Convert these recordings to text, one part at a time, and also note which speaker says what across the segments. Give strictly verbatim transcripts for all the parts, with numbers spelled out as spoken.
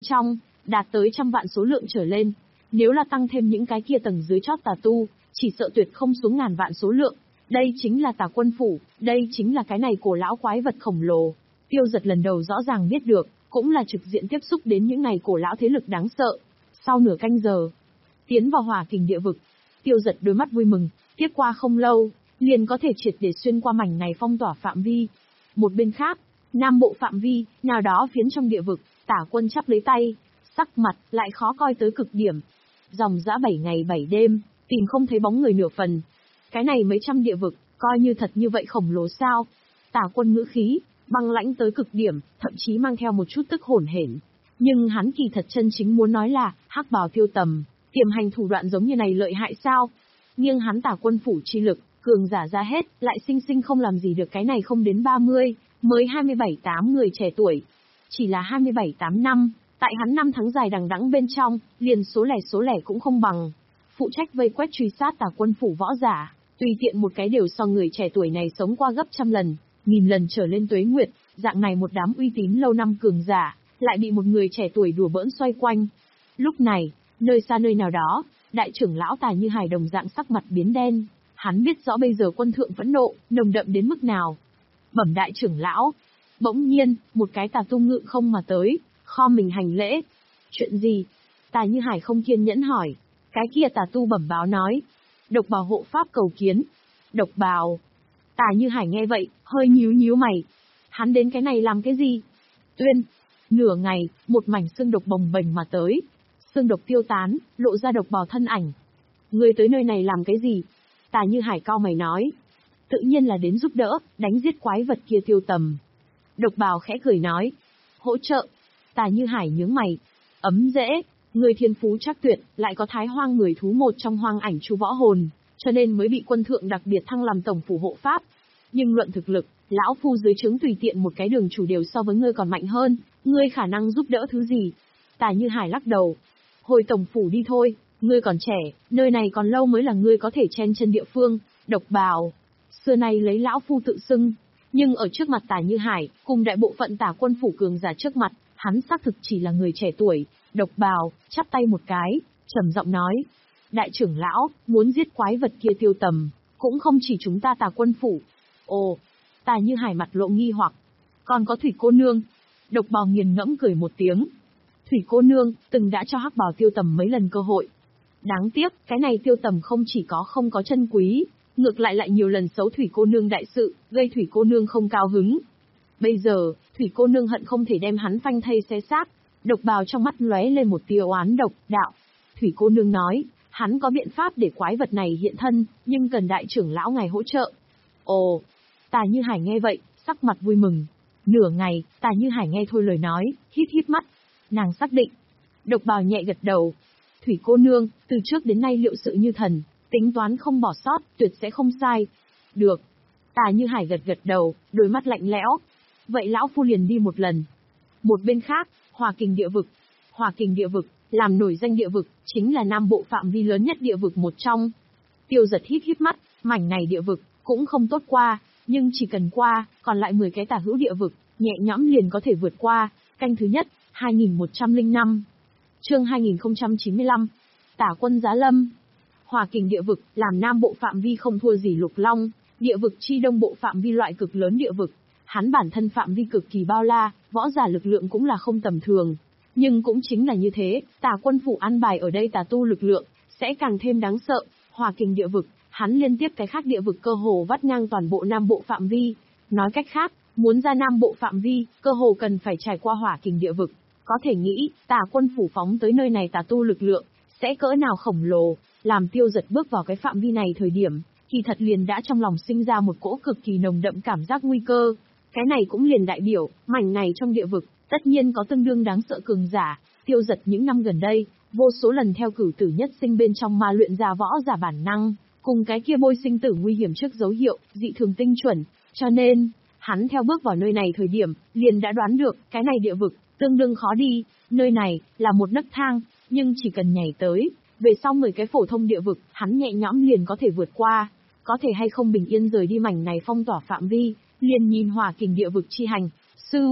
Speaker 1: trong, đạt tới trăm vạn số lượng trở lên. Nếu là tăng thêm những cái kia tầng dưới chót tà tu, chỉ sợ tuyệt không xuống ngàn vạn số lượng. Đây chính là Tà Quân Phủ, đây chính là cái này cổ lão quái vật khổng lồ. Tiêu Giật lần đầu rõ ràng biết được, cũng là trực diện tiếp xúc đến những này cổ lão thế lực đáng sợ. Sau nửa canh giờ, tiến vào Hỏa Kình địa vực, Tiêu Giật đôi mắt vui mừng, tiếp qua không lâu, liền có thể triệt để xuyên qua mảnh này phong tỏa phạm vi. Một bên khác, nam bộ phạm vi, nào đó phiến trong địa vực, Tả Quân chắp lấy tay, sắc mặt lại khó coi tới cực điểm. Dòng dã bảy ngày bảy đêm, tìm không thấy bóng người nửa phần. Cái này mấy trăm địa vực, coi như thật như vậy khổng lồ sao? Tả Quân ngữ khí, băng lãnh tới cực điểm, thậm chí mang theo một chút tức hổn hển. Nhưng hắn kỳ thật chân chính muốn nói là, hắc bào tiêu tầm, tiềm hành thủ đoạn giống như này lợi hại sao? Nghiêng hắn Tả Quân phủ chi lực, cường giả ra hết, lại sinh sinh không làm gì được cái này không đến ba mươi, mới hai mươi bảy tám người trẻ tuổi. Chỉ là hai mươi bảy tám năm, tại hắn năm tháng dài đằng đẵng bên trong, liền số lẻ số lẻ cũng không bằng. Phụ trách vây quét truy sát Tả Quân phủ võ giả, tùy tiện một cái đều so người trẻ tuổi này sống qua gấp trăm lần, nghìn lần trở lên tuế nguyệt, dạng này một đám uy tín lâu năm cường giả, lại bị một người trẻ tuổi đùa bỡn xoay quanh. Lúc này, nơi xa nơi nào đó, đại trưởng lão Tà Như Hải đồng dạng sắc mặt biến đen, hắn biết rõ bây giờ quân thượng phẫn nộ, nồng đậm đến mức nào. Bẩm đại trưởng lão, bỗng nhiên, một cái tà tu ngự không mà tới, kho mình hành lễ. Chuyện gì? Tà Như Hải không kiên nhẫn hỏi. Cái kia tà tu bẩm báo nói, độc bào hộ pháp cầu kiến. Độc bào. Tà Như Hải nghe vậy, hơi nhíu nhíu mày. Hắn đến cái này làm cái gì? Tuyên. Nửa ngày, một mảnh xương độc bồng bềnh mà tới. Xương độc tiêu tán, lộ ra độc bào thân ảnh. Ngươi tới nơi này làm cái gì? Tà Như Hải cau mày nói. Tự nhiên là đến giúp đỡ, đánh giết quái vật kia tiêu tầm. Độc bào khẽ cười nói. Hỗ trợ. Tà Như Hải nhướng mày. Ấm dễ. Người thiên phú chắc tuyệt, lại có thái hoang người thú một trong hoang ảnh chu võ hồn, cho nên mới bị quân thượng đặc biệt thăng làm tổng phủ hộ pháp. Nhưng luận thực lực, lão phu dưới trướng tùy tiện một cái đường chủ đều so với ngươi còn mạnh hơn, ngươi khả năng giúp đỡ thứ gì? Tà Như Hải lắc đầu. Hồi tổng phủ đi thôi, ngươi còn trẻ, nơi này còn lâu mới là ngươi có thể chen chân địa phương. Độc bào, xưa nay lấy lão phu tự xưng, nhưng ở trước mặt Tà Như Hải, cùng đại bộ phận Tả Quân phủ cường giả trước mặt, hắn xác thực chỉ là người trẻ tuổi. Độc bào, chắp tay một cái, trầm giọng nói. Đại trưởng lão, muốn giết quái vật kia tiêu tầm, cũng không chỉ chúng ta Tả Quân phủ. Ồ, Tà Như Hải mặt lộ nghi hoặc. Còn có Thủy cô nương. Độc bào nghiền ngẫm cười một tiếng. Thủy cô nương, từng đã cho hắc bào tiêu tầm mấy lần cơ hội. Đáng tiếc, cái này tiêu tầm không chỉ có không có chân quý, ngược lại lại nhiều lần xấu Thủy cô nương đại sự, gây Thủy cô nương không cao hứng. Bây giờ, Thủy cô nương hận không thể đem hắn phanh thây xé xác. Độc bào trong mắt lóe lên một tia oán độc, đạo. Thủy cô nương nói, hắn có biện pháp để quái vật này hiện thân, nhưng cần đại trưởng lão ngài hỗ trợ. Ồ, Tà Như Hải nghe vậy, sắc mặt vui mừng. Nửa ngày, Tà Như Hải nghe thôi lời nói, híp híp mắt. Nàng xác định. Độc bào nhẹ gật đầu. Thủy cô nương, từ trước đến nay liệu sự như thần, tính toán không bỏ sót, tuyệt sẽ không sai. Được. Tà Như Hải gật gật đầu, đôi mắt lạnh lẽo. Vậy lão phu liền đi một lần. Một bên khác, Hỏa Kình địa vực. Hỏa Kình địa vực, làm nổi danh địa vực, chính là nam bộ phạm vi lớn nhất địa vực một trong. Tiêu Giật híp híp mắt, mảnh này địa vực, cũng không tốt qua, nhưng chỉ cần qua, còn lại mười cái tả hữu địa vực, nhẹ nhõm liền có thể vượt qua. Canh thứ nhất, hai nghìn một trăm lẻ năm. Chương hai nghìn không trăm chín mươi lăm. Tả quân giá lâm. Hỏa Kình địa vực, làm nam bộ phạm vi không thua gì Lục Long, địa vực chi đông bộ phạm vi loại cực lớn địa vực. Hắn bản thân phạm vi cực kỳ bao la, võ giả lực lượng cũng là không tầm thường. Nhưng cũng chính là như thế, Tả Quân phủ an bài ở đây tà tu lực lượng, sẽ càng thêm đáng sợ. Hỏa Kình địa vực, hắn liên tiếp cái khác địa vực cơ hồ vắt ngang toàn bộ nam bộ phạm vi. Nói cách khác, muốn ra nam bộ phạm vi, cơ hồ cần phải trải qua Hỏa Kình địa vực. Có thể nghĩ, Tả Quân phủ phóng tới nơi này tà tu lực lượng, sẽ cỡ nào khổng lồ, làm Tiêu Giật bước vào cái phạm vi này thời điểm, kỳ thật liền đã trong lòng sinh ra một cỗ cực kỳ nồng đậm cảm giác nguy cơ. Cái này cũng liền đại biểu, mảnh này trong địa vực, tất nhiên có tương đương đáng sợ cường giả. Tiêu Giật những năm gần đây, vô số lần theo cửu tử nhất sinh bên trong ma luyện ra võ giả bản năng, cùng cái kia bôi sinh tử nguy hiểm trước dấu hiệu, dị thường tinh chuẩn. Cho nên, hắn theo bước vào nơi này thời điểm, liền đã đoán được, cái này địa vực, tương đương khó đi, nơi này, là một nấc thang, nhưng chỉ cần nhảy tới, về sau mười cái phổ thông địa vực, hắn nhẹ nhõm liền có thể vượt qua. Có thể hay không bình yên rời đi mảnh này phong tỏa phạm vi, liền nhìn Hỏa Kình địa vực chi hành. Sư,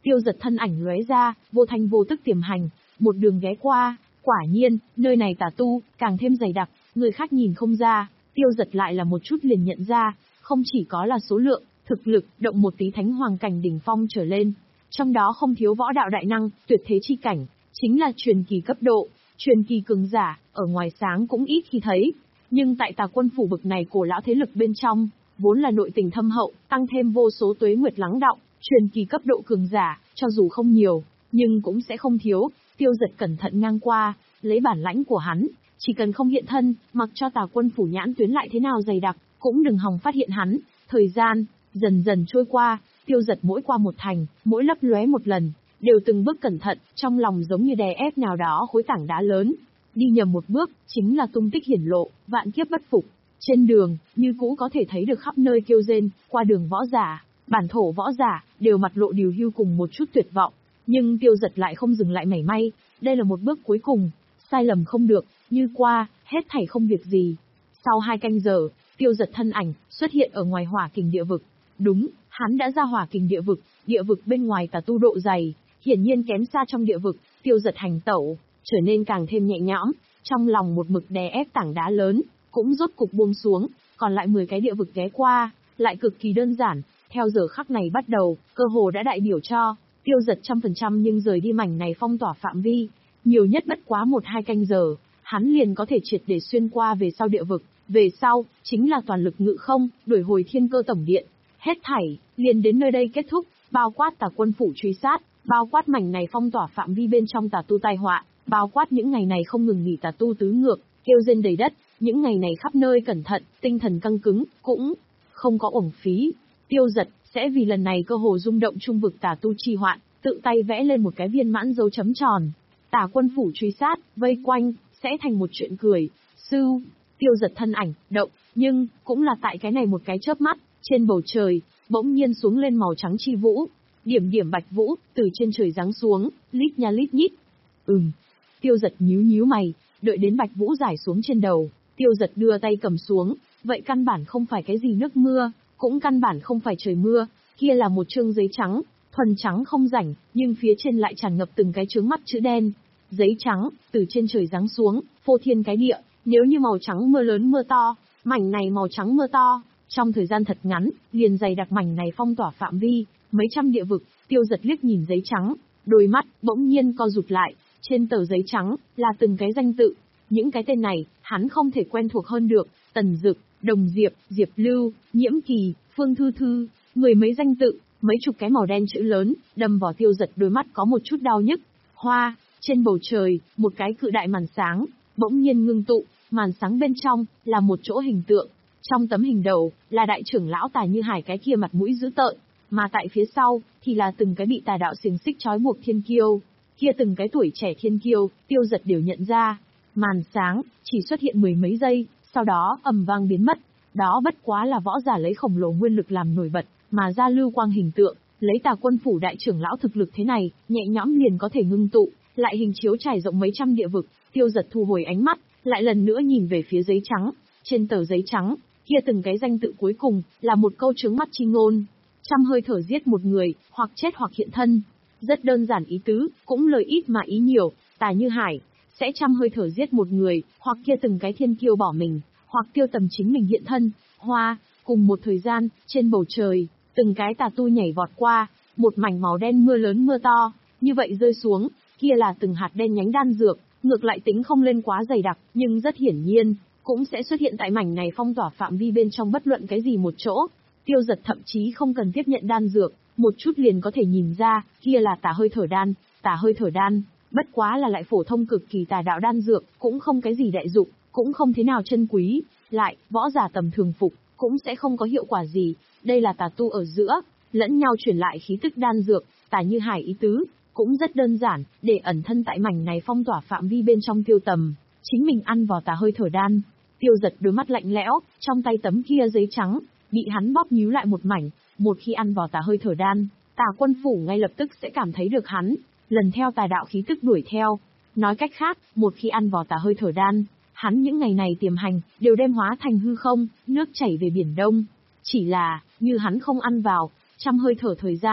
Speaker 1: Tiêu Giật thân ảnh lóe ra, vô thanh vô tức tiềm hành, một đường ghé qua, quả nhiên, nơi này tà tu, càng thêm dày đặc, người khác nhìn không ra, Tiêu Giật lại là một chút liền nhận ra, không chỉ có là số lượng, thực lực, động một tí thánh hoàng cảnh đỉnh phong trở lên. Trong đó không thiếu võ đạo đại năng, tuyệt thế chi cảnh, chính là truyền kỳ cấp độ, truyền kỳ cường giả, ở ngoài sáng cũng ít khi thấy. Nhưng tại Tà Quân phủ bực này cổ lão thế lực bên trong, vốn là nội tình thâm hậu, tăng thêm vô số tuế nguyệt lắng đọng, truyền kỳ cấp độ cường giả, cho dù không nhiều, nhưng cũng sẽ không thiếu. Tiêu Giật cẩn thận ngang qua, lấy bản lãnh của hắn, chỉ cần không hiện thân, mặc cho Tà Quân phủ nhãn tuyến lại thế nào dày đặc, cũng đừng hòng phát hiện hắn. Thời gian dần dần trôi qua, Tiêu Giật mỗi qua một thành, mỗi lấp lóe một lần, đều từng bước cẩn thận, trong lòng giống như đè ép nào đó khối tảng đá lớn. Đi nhầm một bước, chính là tung tích hiển lộ, vạn kiếp bất phục. Trên đường, như cũ có thể thấy được khắp nơi kêu rên, qua đường võ giả, bản thổ võ giả, đều mặt lộ điều hưu cùng một chút tuyệt vọng. Nhưng Tiêu Giật lại không dừng lại mảy may, đây là một bước cuối cùng, sai lầm không được, như qua, hết thảy không việc gì. Sau hai canh giờ, Tiêu Giật thân ảnh xuất hiện ở ngoài hỏa kình địa vực. Đúng, hắn đã ra hỏa kình địa vực, địa vực bên ngoài tà tu độ dày, hiển nhiên kém xa trong địa vực. Tiêu Giật hành tẩu, trở nên càng thêm nhẹ nhõm, trong lòng một mực đè ép tảng đá lớn, cũng rốt cục buông xuống, còn lại mười cái địa vực ghé qua, lại cực kỳ đơn giản. Theo giờ khắc này bắt đầu, cơ hồ đã đại biểu cho Tiêu Giật trăm phần trăm nhưng rời đi mảnh này phong tỏa phạm vi, nhiều nhất bất quá một hai canh giờ, hắn liền có thể triệt để xuyên qua về sau địa vực. Về sau, chính là toàn lực ngự không, đuổi hồi thiên cơ tổng điện. Hết thảy, liền đến nơi đây kết thúc, bao quát Tà Quân phủ truy sát, bao quát mảnh này phong tỏa phạm vi bên trong tà tu tai họa, bao quát những ngày này không ngừng nghỉ tà tu tứ ngược, kêu rên đầy đất, những ngày này khắp nơi cẩn thận, tinh thần căng cứng, cũng không có uổng phí. Tiêu Giật sẽ vì lần này cơ hồ rung động trung vực tà tu chi hoạn, tự tay vẽ lên một cái viên mãn dấu chấm tròn. Tà Quân phủ truy sát, vây quanh, sẽ thành một chuyện cười. Sư, Tiêu Giật thân ảnh, động, nhưng, cũng là tại cái này một cái chớp mắt, trên bầu trời, bỗng nhiên xuống lên màu trắng chi vũ. Điểm điểm bạch vũ, từ trên trời giáng xuống, lít nha lít nhít. Ừm. Tiêu Giật nhíu nhíu mày, đợi đến bạch vũ rải xuống trên đầu, Tiêu Giật đưa tay cầm xuống, vậy căn bản không phải cái gì nước mưa, cũng căn bản không phải trời mưa, kia là một chương giấy trắng, thuần trắng không rảnh, nhưng phía trên lại tràn ngập từng cái chướng mắt chữ đen. Giấy trắng, từ trên trời giáng xuống, phô thiên cái địa, nếu như màu trắng mưa lớn mưa to, mảnh này màu trắng mưa to, trong thời gian thật ngắn, liền dày đặc mảnh này phong tỏa phạm vi, mấy trăm địa vực. Tiêu Giật liếc nhìn giấy trắng, đôi mắt bỗng nhiên co rụt lại, trên tờ giấy trắng là từng cái danh tự, những cái tên này hắn không thể quen thuộc hơn được. Tần Dực, Đồng Diệp, Diệp Lưu, Nhiễm Kỳ, Phương Thư Thư, mười mấy danh tự, mấy chục cái màu đen chữ lớn, đâm vào Tiêu Giật đôi mắt có một chút đau nhức. Hoa, trên bầu trời, một cái cự đại màn sáng bỗng nhiên ngưng tụ, màn sáng bên trong là một chỗ hình tượng. Trong tấm hình đầu là đại trưởng lão Tà Như Hải cái kia mặt mũi dữ tợn, mà tại phía sau thì là từng cái bị tà đạo xiềng xích trói buộc thiên kiêu. Kia từng cái tuổi trẻ thiên kiêu, Tiêu Giật đều nhận ra. Màn sáng chỉ xuất hiện mười mấy giây, sau đó ầm vang biến mất. Đó bất quá là võ giả lấy khổng lồ nguyên lực làm nổi bật, mà ra lưu quang hình tượng, lấy Tà Quân phủ đại trưởng lão thực lực thế này, nhẹ nhõm liền có thể ngưng tụ, lại hình chiếu trải rộng mấy trăm địa vực. Tiêu Giật thu hồi ánh mắt, lại lần nữa nhìn về phía giấy trắng. Trên tờ giấy trắng, kia từng cái danh tự cuối cùng là một câu trướng mắt chi ngôn. Trăm hơi thở giết một người, hoặc chết hoặc hiện thân. Rất đơn giản ý tứ, cũng lời ít mà ý nhiều. Tà Như Hải sẽ trăm hơi thở giết một người, hoặc kia từng cái thiên kiêu bỏ mình, hoặc tiêu tầm chính mình hiện thân. Hoa, cùng một thời gian, trên bầu trời, từng cái tà tu nhảy vọt qua, một mảnh màu đen mưa lớn mưa to, như vậy rơi xuống, kia là từng hạt đen nhánh đan dược, ngược lại tính không lên quá dày đặc, nhưng rất hiển nhiên, cũng sẽ xuất hiện tại mảnh này phong tỏa phạm vi bên trong bất luận cái gì một chỗ. Tiêu Giật thậm chí không cần tiếp nhận đan dược, một chút liền có thể nhìn ra, kia là tà hơi thở đan, tà hơi thở đan, bất quá là lại phổ thông cực kỳ tà đạo đan dược, cũng không cái gì đại dụng, cũng không thế nào chân quý, lại, võ giả tầm thường phục, cũng sẽ không có hiệu quả gì. Đây là tà tu ở giữa, lẫn nhau truyền lại khí tức đan dược. Tà Như Hải ý tứ cũng rất đơn giản, để ẩn thân tại mảnh này phong tỏa phạm vi bên trong tiêu tầm, chính mình ăn vào tà hơi thở đan. Tiêu Giật đôi mắt lạnh lẽo, trong tay tấm kia giấy trắng bị hắn bóp nhíu lại một mảnh. Một khi ăn vào tà hơi thở đan, Tà Quân phủ ngay lập tức sẽ cảm thấy được hắn lần theo tà đạo khí tức đuổi theo. Nói cách khác, một khi ăn vào tà hơi thở đan, hắn những ngày này tiềm hành đều đem hóa thành hư không, nước chảy về biển đông. Chỉ là, như hắn không ăn vào, trăm hơi thở thời gian,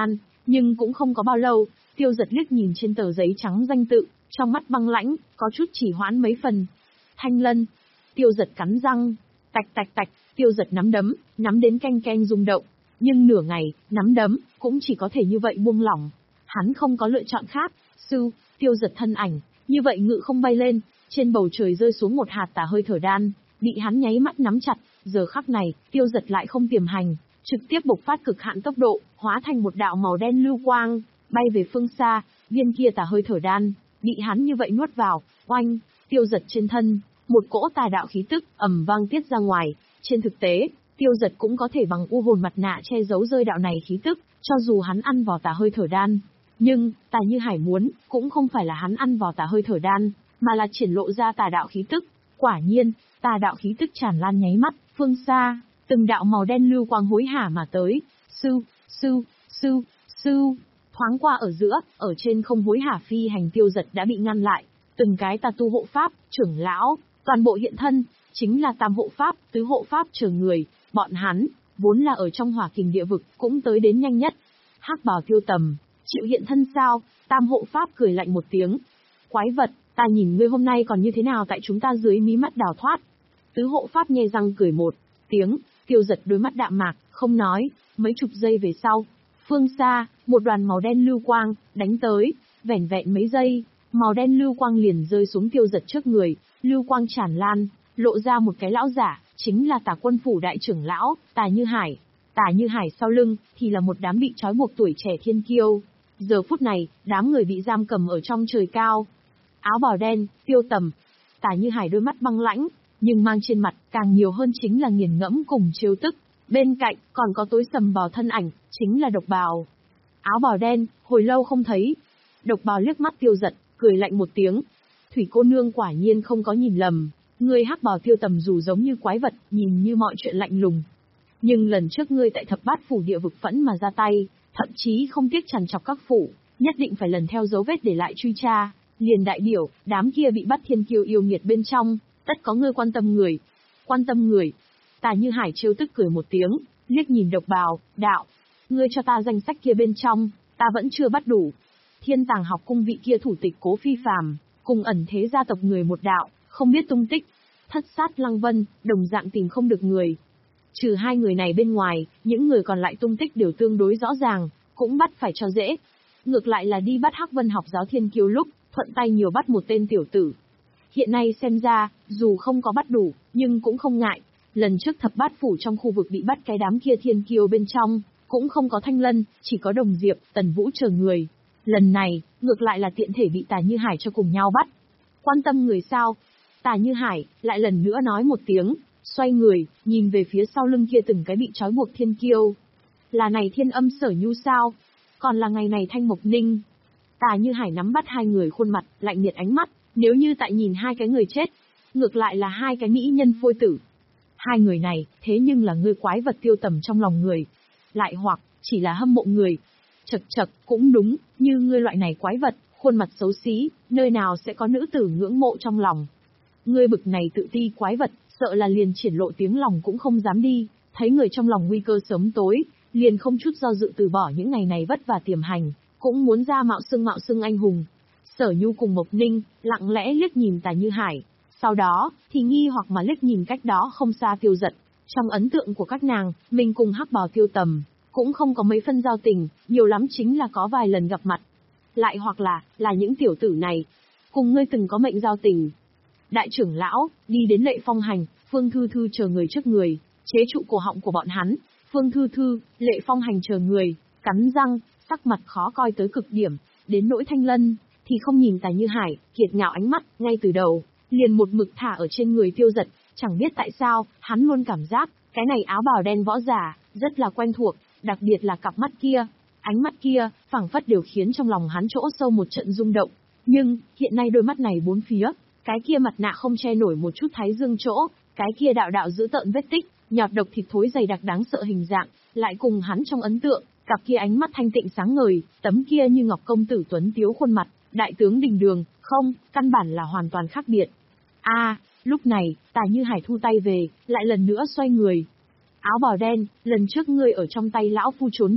Speaker 1: Nhưng cũng không có bao lâu, Tiêu Giật liếc nhìn trên tờ giấy trắng danh tự, trong mắt băng lãnh, có chút chỉ hoãn mấy phần. Thanh Lân. Tiêu Giật cắn răng. Tạch tạch tạch, Tiêu Giật nắm đấm, nắm đến canh canh rung động. Nhưng nửa ngày, nắm đấm, cũng chỉ có thể như vậy buông lỏng. Hắn không có lựa chọn khác. Sư, Tiêu Giật thân ảnh, như vậy ngự không bay lên, trên bầu trời rơi xuống một hạt tà hơi thở đan, bị hắn nháy mắt nắm chặt. Giờ khắc này, Tiêu Giật lại không tiềm hành, trực tiếp bộc phát cực hạn tốc độ, hóa thành một đạo màu đen lưu quang, bay về phương xa. Viên kia tà hơi thở đan, bị hắn như vậy nuốt vào. Oanh, Tiêu Giật trên thân, một cỗ tà đạo khí tức ầm vang tiết ra ngoài. Trên thực tế, Tiêu Giật cũng có thể bằng u hồn mặt nạ che giấu rơi đạo này khí tức, cho dù hắn ăn vào tà hơi thở đan. Nhưng, Tà Như Hải muốn, cũng không phải là hắn ăn vào tà hơi thở đan, mà là triển lộ ra tà đạo khí tức. Quả nhiên, tà đạo khí tức tràn lan nháy mắt, phương xa, từng đạo màu đen lưu quang hối hả mà tới. Sư, sư, sư, sư. Thoáng qua ở giữa, ở trên không hối hả phi hành Tiêu Giật đã bị ngăn lại. Từng cái tà tu hộ pháp, trưởng lão, toàn bộ hiện thân, chính là tam hộ pháp, tứ hộ pháp chờ người. Bọn hắn, vốn là ở trong hỏa kình địa vực, cũng tới đến nhanh nhất. Hắc bào Tiêu Tầm, chịu hiện thân sao? Tam hộ pháp cười lạnh một tiếng. Quái vật, ta nhìn ngươi hôm nay còn như thế nào tại chúng ta dưới mí mắt đào thoát. Tứ hộ pháp nhe răng cười một tiếng, Tiêu Giật đôi mắt đạm mạc, không nói. Mấy chục giây về sau, phương xa, một đoàn màu đen lưu quang, đánh tới, vẻn vẹn mấy giây, màu đen lưu quang liền rơi xuống Tiêu Giật trước người, lưu quang tràn lan, lộ ra một cái lão giả, chính là Tà Quân phủ đại trưởng lão, Tà Như Hải. Tà Như Hải sau lưng, thì là một đám bị trói buộc tuổi trẻ thiên kiêu. Giờ phút này, đám người bị giam cầm ở trong trời cao. Áo bào đen, Tiêu Tầm. Tà Như Hải đôi mắt băng lãnh, nhưng mang trên mặt càng nhiều hơn chính là nghiền ngẫm cùng trêu tức. Bên cạnh, còn có tối sầm bào thân ảnh, chính là Độc Bào. Áo bào đen, hồi lâu không thấy. Độc Bào liếc mắt Tiêu Giật, cười lạnh một tiếng. Thủy cô nương quả nhiên không có nhìn lầm. Ngươi hắc bào Tiêu Tầm dù giống như quái vật, nhìn như mọi chuyện lạnh lùng. Nhưng lần trước ngươi tại thập bát phủ địa vực phẫn mà ra tay, thậm chí không tiếc trằn trọc các phủ, nhất định phải lần theo dấu vết để lại truy tra. Liền đại biểu, đám kia bị bắt thiên kiêu yêu nghiệt bên trong, tất có ngươi quan tâm người. Quan tâm người. Tà Như Hải trêu tức cười một tiếng, liếc nhìn Độc Bào, đạo. Ngươi cho ta danh sách kia bên trong, ta vẫn chưa bắt đủ. Thiên Tàng học cung vị kia thủ tịch Cố Phi Phàm, cùng ẩn thế gia tộc người một đạo, không biết tung tích. Thất sát Lăng Vân, đồng dạng tìm không được người. Trừ hai người này bên ngoài, những người còn lại tung tích đều tương đối rõ ràng, cũng bắt phải cho dễ. Ngược lại là đi bắt Hắc Vân học giáo thiên kiêu lúc, thuận tay nhiều bắt một tên tiểu tử. Hiện nay xem ra, dù không có bắt đủ, nhưng cũng không ngại. Lần trước thập bát phủ trong khu vực bị bắt cái đám kia thiên kiêu bên trong, cũng không có Thanh Lân, chỉ có Đồng Diệp, Tần Vũ chờ người. Lần này, ngược lại là tiện thể bị Tà Như Hải cho cùng nhau bắt. Quan tâm người sao? Tà Như Hải, lại lần nữa nói một tiếng, xoay người, nhìn về phía sau lưng kia từng cái bị trói buộc thiên kiêu. Là này Thiên Âm Sở Nhu sao? Còn là ngày này Thanh Mộc Ninh. Tà Như Hải nắm bắt hai người khuôn mặt, lạnh nhiệt ánh mắt, nếu như tại nhìn hai cái người chết, ngược lại là hai cái mỹ nhân phôi tử. Hai người này, thế nhưng là ngươi quái vật Tiêu Tầm trong lòng người. Lại hoặc, chỉ là hâm mộ người. Chật chật, cũng đúng, như ngươi loại này quái vật, khuôn mặt xấu xí, nơi nào sẽ có nữ tử ngưỡng mộ trong lòng. Ngươi bực này tự ti quái vật, sợ là liền triển lộ tiếng lòng cũng không dám đi, thấy người trong lòng nguy cơ sớm tối, liền không chút do dự từ bỏ những ngày này vất vả tiềm hành, cũng muốn ra mạo xưng mạo xưng anh hùng. Sở Nhu cùng Mộc Ninh, lặng lẽ liếc nhìn Tà Như Hải, sau đó, thì nghi hoặc mà liếc nhìn cách đó không xa Tiêu Giật. Trong ấn tượng của các nàng, mình cùng hắc bào Tiêu Tầm, cũng không có mấy phân giao tình, nhiều lắm chính là có vài lần gặp mặt. Lại hoặc là, là những tiểu tử này, cùng ngươi từng có mệnh giao tình. Đại trưởng lão, đi đến Lệ Phong Hành, Phương Thư Thư chờ người trước người, chế trụ cổ họng của bọn hắn. Phương Thư Thư, Lệ Phong Hành chờ người, cắn răng, sắc mặt khó coi tới cực điểm. Đến nỗi Thanh Lân, thì không nhìn Tà Như Hải, kiệt ngạo ánh mắt, ngay từ đầu, liền một mực thả ở trên người Tiêu Giật. Chẳng biết tại sao, hắn luôn cảm giác, cái này áo bào đen võ giả, rất là quen thuộc, đặc biệt là cặp mắt kia. Ánh mắt kia, phảng phất đều khiến trong lòng hắn chỗ sâu một trận rung động. Nhưng, hiện nay đôi mắt này bốn phía, cái kia mặt nạ không che nổi một chút thái dương chỗ, cái kia đạo đạo giữ tợn vết tích, nhọt độc thịt thối dày đặc đáng sợ hình dạng, lại cùng hắn trong ấn tượng, cặp kia ánh mắt thanh tịnh sáng ngời, tấm kia như ngọc công tử tuấn tiếu khuôn mặt, đại tướng đình đường, không, căn bản là hoàn toàn khác biệt. A, à, lúc này, Tà Như Hải thu tay về, lại lần nữa xoay người. Áo bào đen, lần trước ngươi ở trong tay lão phu trốn đi,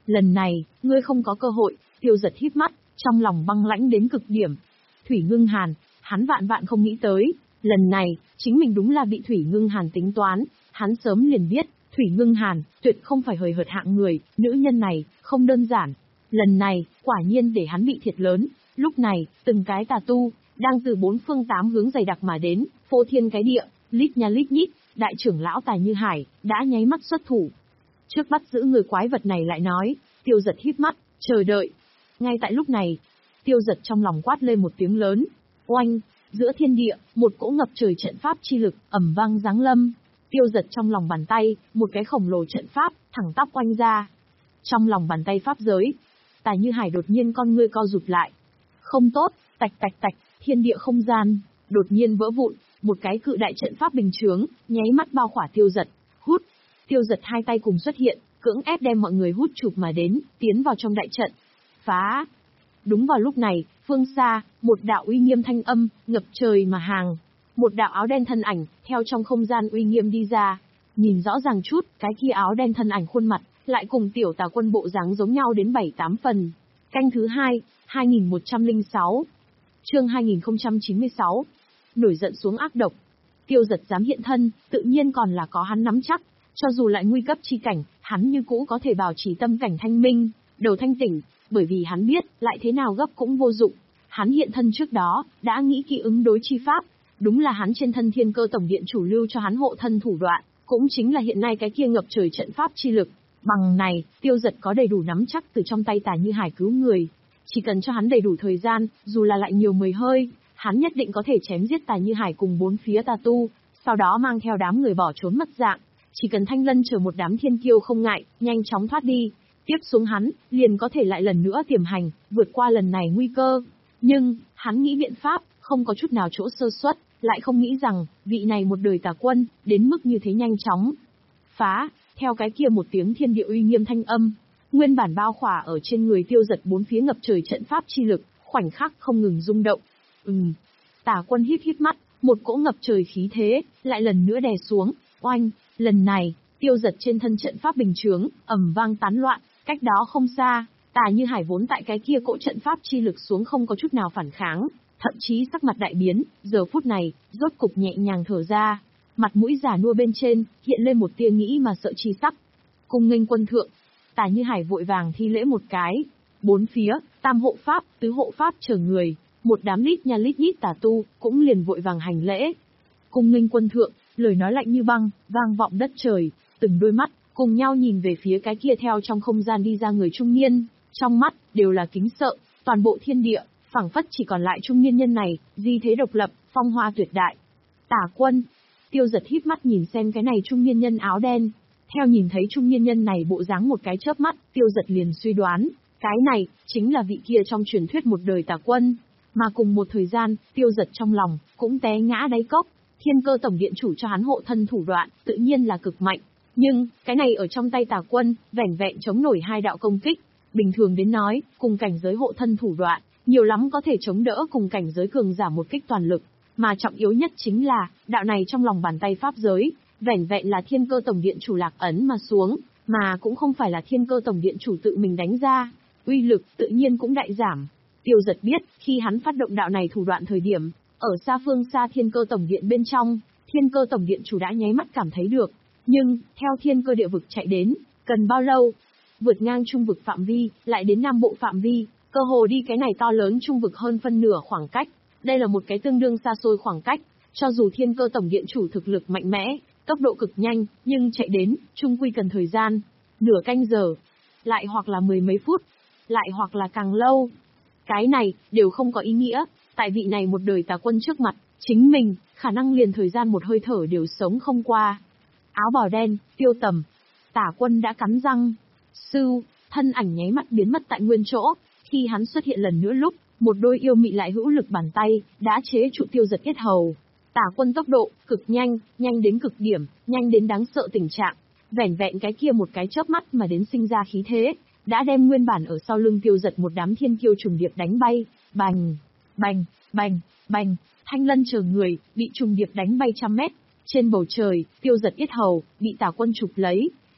Speaker 1: Lần này, ngươi không có cơ hội. Tiêu Giật híp mắt, trong lòng băng lãnh đến cực điểm. Thủy Ngưng Hàn, hắn vạn vạn không nghĩ tới, lần này, chính mình đúng là bị Thủy Ngưng Hàn tính toán, hắn sớm liền biết, Thủy Ngưng Hàn, tuyệt không phải hời hợt hạng người, nữ nhân này, không đơn giản. Lần này, quả nhiên để hắn bị thiệt lớn, lúc này, từng cái tà tu, đang từ bốn phương tám hướng dày đặc mà đến, phô thiên cái địa, lít nha lít nhít, đại trưởng lão Tài Như Hải, đã nháy mắt xuất thủ. Trước bắt giữ người quái vật này lại nói, Tiêu Giật híp mắt, chờ đợi. Ngay tại lúc này, Tiêu Giật trong lòng quát lên một tiếng lớn, oanh, giữa thiên địa, một cỗ ngập trời trận pháp chi lực, ầm vang giáng lâm. Tiêu Giật trong lòng bàn tay, một cái khổng lồ trận pháp, thẳng tắp oanh ra. Trong lòng bàn tay pháp giới, Tài Như Hải đột nhiên con ngươi co rụt lại. Không tốt, tạch tạch tạch, thiên địa không gian, đột nhiên vỡ vụn, một cái cự đại trận pháp bình chướng, nháy mắt bao khỏa Tiêu Giật. Hút, Tiêu Giật hai tay cùng xuất hiện, cưỡng ép đem mọi người hút chụp mà đến, tiến vào trong đại trận. Phá! Đúng vào lúc này, phương xa, một đạo uy nghiêm thanh âm, ngập trời mà hàng. Một đạo áo đen thân ảnh, theo trong không gian uy nghiêm đi ra. Nhìn rõ ràng chút, cái kia áo đen thân ảnh khuôn mặt, lại cùng tiểu Tà Quân bộ dáng giống nhau đến bảy tám phần. Canh thứ hai, hai nghìn một trăm lẻ sáu. Chương hai nghìn không trăm chín mươi sáu. Nổi giận xuống ác độc. Tiêu Giật dám hiện thân, tự nhiên còn là có hắn nắm chắc. Cho dù lại nguy cấp chi cảnh, hắn như cũ có thể bảo trì tâm cảnh thanh minh, đầu thanh tỉnh, bởi vì hắn biết, lại thế nào gấp cũng vô dụng. Hắn hiện thân trước đó, đã nghĩ kỹ ứng đối chi pháp. Đúng là hắn trên thân Thiên Cơ Tổng Điện chủ lưu cho hắn hộ thân thủ đoạn, cũng chính là hiện nay cái kia ngập trời trận pháp chi lực. Bằng này, Tiêu Giật có đầy đủ nắm chắc từ trong tay Tài Như Hải cứu người. Chỉ cần cho hắn đầy đủ thời gian, dù là lại nhiều mười hơi, hắn nhất định có thể chém giết Tài Như Hải cùng bốn phía tà tu, sau đó mang theo đám người bỏ trốn mất dạng. Chỉ cần Thanh Lân chờ một đám thiên kiêu không ngại, nhanh chóng thoát đi. Tiếp xuống hắn, liền có thể lại lần nữa tiềm hành, vượt qua lần này nguy cơ. Nhưng, hắn nghĩ biện pháp, không có chút nào chỗ sơ suất, lại không nghĩ rằng, vị này một đời Tà Quân, đến mức như thế nhanh chóng. Phá, theo cái kia một tiếng thiên địa uy nghiêm thanh âm, nguyên bản bao khỏa ở trên người Tiêu Giật bốn phía ngập trời trận pháp chi lực, khoảnh khắc không ngừng rung động. Ừm, Tà Quân híp híp mắt, một cỗ ngập trời khí thế, lại lần nữa đè xuống, oanh, lần này, Tiêu Giật trên thân trận pháp bình chướng, ầm vang tán loạn, cách đó không xa, Tài Như Hải vốn tại cái kia cỗ trận pháp chi lực xuống không có chút nào phản kháng, thậm chí sắc mặt đại biến, giờ phút này, rốt cục nhẹ nhàng thở ra, mặt mũi già nua bên trên, hiện lên một tia nghĩ mà sợ chi sắc. Cung nghênh quân thượng, Tài Như Hải vội vàng thi lễ một cái, bốn phía, tam hộ pháp, tứ hộ pháp chờ người, một đám lít nha lít nhít tà tu, cũng liền vội vàng hành lễ. Cung nghênh quân thượng, lời nói lạnh như băng, vang vọng đất trời, từng đôi mắt, cùng nhau nhìn về phía cái kia theo trong không gian đi ra người trung niên, trong mắt, đều là kính sợ, toàn bộ thiên địa, phảng phất chỉ còn lại trung niên nhân này, di thế độc lập, phong hoa tuyệt đại. Tà Quân, Tiêu Giật híp mắt nhìn xem cái này trung niên nhân áo đen, theo nhìn thấy trung niên nhân này bộ dáng một cái chớp mắt, Tiêu Giật liền suy đoán, cái này, chính là vị kia trong truyền thuyết một đời Tà Quân, mà cùng một thời gian, Tiêu Giật trong lòng, cũng té ngã đáy cốc, Thiên Cơ Tổng Điện chủ cho hắn hộ thân thủ đoạn, tự nhiên là cực mạnh. Nhưng, cái này ở trong tay Tà Quân, vẻn vẹn chống nổi hai đạo công kích. Bình thường đến nói, cùng cảnh giới hộ thân thủ đoạn, nhiều lắm có thể chống đỡ cùng cảnh giới cường giả một kích toàn lực. Mà trọng yếu nhất chính là, đạo này trong lòng bàn tay pháp giới, vẻn vẹn là Thiên Cơ Tổng Điện chủ lạc ấn mà xuống, mà cũng không phải là Thiên Cơ Tổng Điện chủ tự mình đánh ra. Uy lực tự nhiên cũng đại giảm. Tiêu Giật biết, khi hắn phát động đạo này thủ đoạn thời điểm, ở xa phương xa Thiên Cơ Tổng Điện bên trong, Thiên Cơ Tổng Điện chủ đã nháy mắt cảm thấy được. Nhưng, theo Thiên Cơ địa vực chạy đến, cần bao lâu? Vượt ngang trung vực phạm vi, lại đến nam bộ phạm vi, cơ hồ đi cái này to lớn trung vực hơn phân nửa khoảng cách. Đây là một cái tương đương xa xôi khoảng cách, cho dù Thiên Cơ Tổng Điện chủ thực lực mạnh mẽ, tốc độ cực nhanh, nhưng chạy đến, chung quy cần thời gian, nửa canh giờ, lại hoặc là mười mấy phút, lại hoặc là càng lâu. Cái này, đều không có ý nghĩa, tại vị này một đời Tà Quân trước mặt, chính mình, khả năng liền thời gian một hơi thở đều sống không qua. Áo bào đen, Tiêu Tầm, Tà Quân đã cắn răng. Sưu, thân ảnh nháy mắt biến mất tại nguyên chỗ, khi hắn xuất hiện lần nữa lúc, một đôi yêu mị lại hữu lực bàn tay, đã chế trụ Tiêu Giật yết hầu. Tà Quân tốc độ, cực nhanh, nhanh đến cực điểm, nhanh đến đáng sợ tình trạng. Vẻn vẹn cái kia một cái chớp mắt mà đến sinh ra khí thế, đã đem nguyên bản ở sau lưng Tiêu Giật một đám thiên kiêu trùng điệp đánh bay, bành, bành, bành, bành, Thanh Lân chờ người, bị trùng điệp đánh bay trăm mét. Trên bầu trời, Tiêu Giật yết hầu, bị Tà Quân chụp lấy.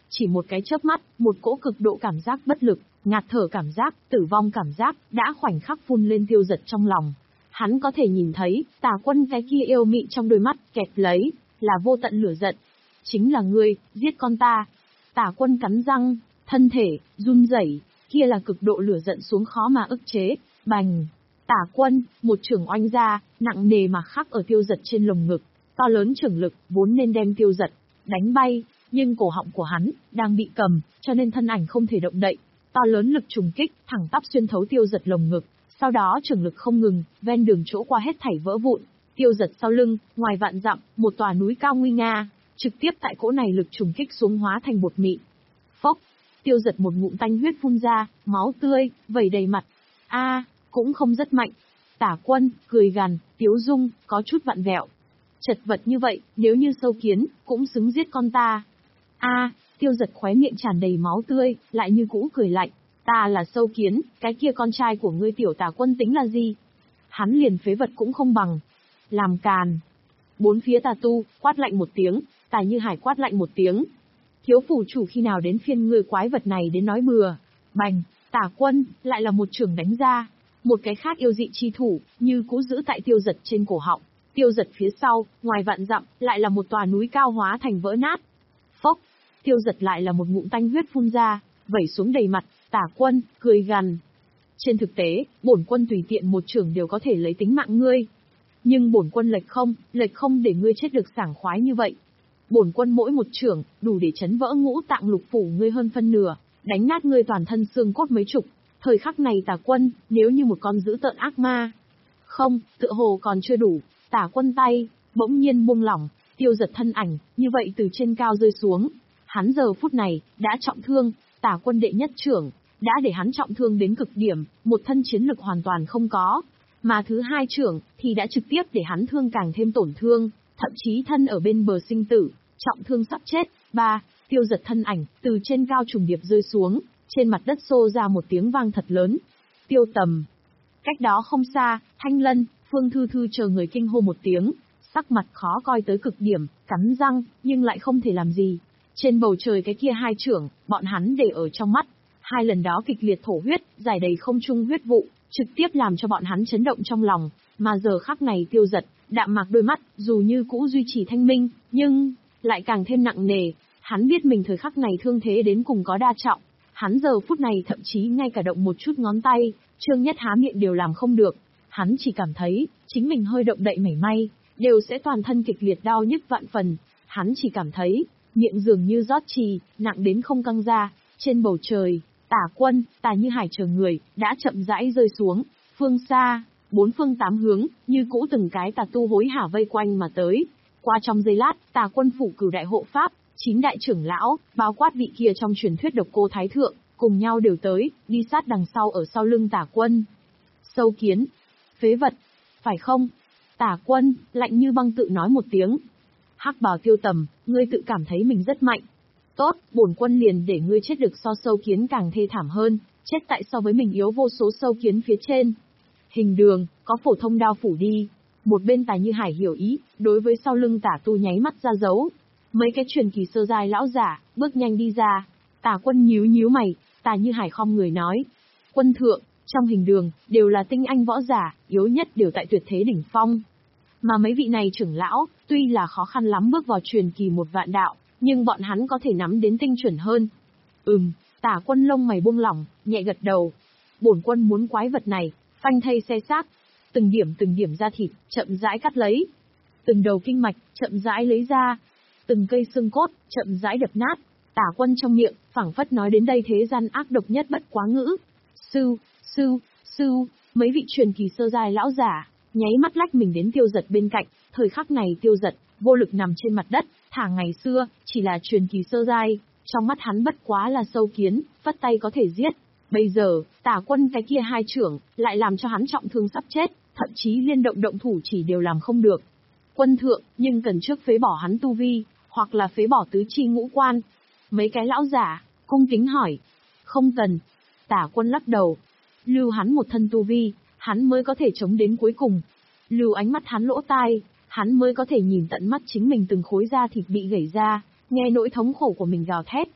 Speaker 1: Chỉ một cái chớp mắt, một cỗ cực độ cảm giác bất lực, ngạt thở cảm giác, tử vong cảm giác, đã khoảnh khắc phun lên Tiêu Giật trong lòng. Hắn có thể nhìn thấy, Tà Quân cái kia yêu mị trong đôi mắt, kẹp lấy, là vô tận lửa giận. Chính là ngươi, giết con ta. Tà Quân cắn răng, thân thể, run rẩy, kia là cực độ lửa giận xuống khó mà ức chế, bành. Tà Quân, một chưởng oanh ra, nặng nề mà khắc ở Tiêu Giật trên lồng ngực, to lớn chưởng lực, vốn nên đem Tiêu Giật đánh bay, nhưng cổ họng của hắn đang bị cầm, cho nên thân ảnh không thể động đậy. To lớn lực trùng kích, thẳng tắp xuyên thấu Tiêu Giật lồng ngực, sau đó chưởng lực không ngừng, ven đường chỗ qua hết thảy vỡ vụn. Tiêu Giật sau lưng, ngoài vạn dặm, một tòa núi cao nguy nga, trực tiếp tại cỗ này lực trùng kích xuống hóa thành bột mịn. Phốc, Tiêu Giật một ngụm tanh huyết phun ra, máu tươi vẩy đầy mặt. A, cũng không rất mạnh. Tả Quân cười gằn, tiếu dung có chút vặn vẹo. Chật vật như vậy, nếu như sâu kiến, cũng xứng giết con ta. A, Tiêu Giật khóe miệng tràn đầy máu tươi, lại như cũ cười lạnh. Ta là sâu kiến, cái kia con trai của ngươi tiểu Tả Quân tính là gì? Hắn liền phế vật cũng không bằng. Làm càn. Bốn phía tà tu, quát lạnh một tiếng, Tà Như Hải quát lạnh một tiếng. Thiếu phủ chủ khi nào đến phiên ngươi quái vật này đến nói bừa. Bành, Tả Quân, lại là một chưởng đánh ra. Một cái khác yêu dị chi thủ, như cũ giữ tại Tiêu Giật trên cổ họng. Tiêu Giật phía sau, ngoài vạn dặm, lại là một tòa núi cao hóa thành vỡ nát. Phốc, Tiêu Giật lại là một ngụm tanh huyết phun ra, vẩy xuống đầy mặt, Tả Quân, cười gằn. Trên thực tế, bổn quân tùy tiện một chưởng đều có thể lấy tính mạng ngươi. Nhưng bổn quân lệch không, lệch không để ngươi chết được sảng khoái như vậy. Bổn quân mỗi một chưởng, đủ để chấn vỡ ngũ tạng lục phủ ngươi hơn phân nửa, đánh nát ngươi toàn thân xương cốt mấy chục. Thời khắc này Tả Quân, nếu như một con dữ tợn ác ma. Không, tựa hồ còn chưa đủ, Tả Quân tay, bỗng nhiên buông lỏng, Tiêu Giật thân ảnh, như vậy từ trên cao rơi xuống. Hắn giờ phút này, đã trọng thương, Tả Quân đệ nhất chưởng, đã để hắn trọng thương đến cực điểm, một thân chiến lực hoàn toàn không có. Mà thứ hai chưởng, thì đã trực tiếp để hắn thương càng thêm tổn thương, thậm chí thân ở bên bờ sinh tử, trọng thương sắp chết. Ba, Tiêu Giật thân ảnh, từ trên cao trùng điệp rơi xuống, trên mặt đất xô ra một tiếng vang thật lớn. Tiêu Tầm. Cách đó không xa, Thanh Lân, Phương Thư Thư chờ người kinh hô một tiếng, sắc mặt khó coi tới cực điểm, cắn răng, nhưng lại không thể làm gì. Trên bầu trời cái kia hai chưởng, bọn hắn để ở trong mắt. Hai lần đó kịch liệt thổ huyết, giải đầy không trung huyết vụ, trực tiếp làm cho bọn hắn chấn động trong lòng. Mà giờ khắc này Tiêu Giật, đạm mạc đôi mắt, dù như cũ duy trì thanh minh, nhưng lại càng thêm nặng nề. Hắn biết mình thời khắc này thương thế đến cùng có đa trọng. Hắn giờ phút này thậm chí ngay cả động một chút ngón tay, Trương Nhất há miệng đều làm không được. Hắn chỉ cảm thấy, chính mình hơi động đậy mảy may, đều sẽ toàn thân kịch liệt đau nhức vạn phần. Hắn chỉ cảm thấy, miệng dường như rót trì, nặng đến không căng ra. Trên bầu trời, Tả Quân, Tà Như Hải chờ người, đã chậm rãi rơi xuống. Phương xa, bốn phương tám hướng, như cũ từng cái tà tu hối hả vây quanh mà tới. Qua trong giây lát, Tà Quân phủ cử đại hộ pháp, chín đại trưởng lão, bao quát vị kia trong truyền thuyết độc cô thái thượng, cùng nhau đều tới, đi sát đằng sau ở sau lưng Tả Quân. Sâu kiến, phế vật, phải không? Tả Quân, lạnh như băng tự nói một tiếng. Hắc bào Tiêu Tầm, ngươi tự cảm thấy mình rất mạnh. Tốt, bổn quân liền để ngươi chết được so sâu kiến càng thê thảm hơn, chết tại so với mình yếu vô số sâu kiến phía trên. Hình đường, có phổ thông đao phủ đi. Một bên Tà Như Hải hiểu ý, đối với sau lưng Tả Tu nháy mắt ra dấu. Mấy cái truyền kỳ sơ giai lão giả, bước nhanh đi ra. Tả Quân nhíu nhíu mày, Tà Như Hải khom người nói. Quân thượng, trong hình đường, đều là tinh anh võ giả, yếu nhất đều tại tuyệt thế đỉnh phong. Mà mấy vị này trưởng lão, tuy là khó khăn lắm bước vào truyền kỳ một vạn đạo, nhưng bọn hắn có thể nắm đến tinh chuẩn hơn. Ừm, Tả Quân lông mày buông lỏng, nhẹ gật đầu. Bổn quân muốn quái vật này, phanh thây xe xác. Từng điểm từng điểm da thịt, chậm rãi cắt lấy. Từng đầu kinh mạch, chậm rãi lấy ra. Từng cây xương cốt, chậm rãi đập nát. Tả Quân trong miệng, phảng phất nói đến đây thế gian ác độc nhất bất quá ngữ. Sư, sư, sư, mấy vị truyền kỳ sơ giai lão giả, nháy mắt lách mình đến Tiêu Giật bên cạnh. Thời khắc này Tiêu Giật, vô lực nằm trên mặt đất, thả ngày xưa, chỉ là truyền kỳ sơ giai, trong mắt hắn bất quá là sâu kiến, phất tay có thể giết. Bây giờ, Tả Quân cái kia hai trưởng, lại làm cho hắn trọng thương sắp chết, thậm chí liên động động thủ chỉ đều làm không được. Quân thượng, nhưng cần trước phế bỏ hắn tu vi, hoặc là phế bỏ tứ chi ngũ quan. Mấy cái lão giả, cung kính hỏi. Không cần. Tả Quân lắc đầu. Lưu hắn một thân tu vi, hắn mới có thể chống đến cuối cùng. Lưu ánh mắt hắn lỗ tai, hắn mới có thể nhìn tận mắt chính mình từng khối da thịt bị gãy ra, nghe nỗi thống khổ của mình gào thét.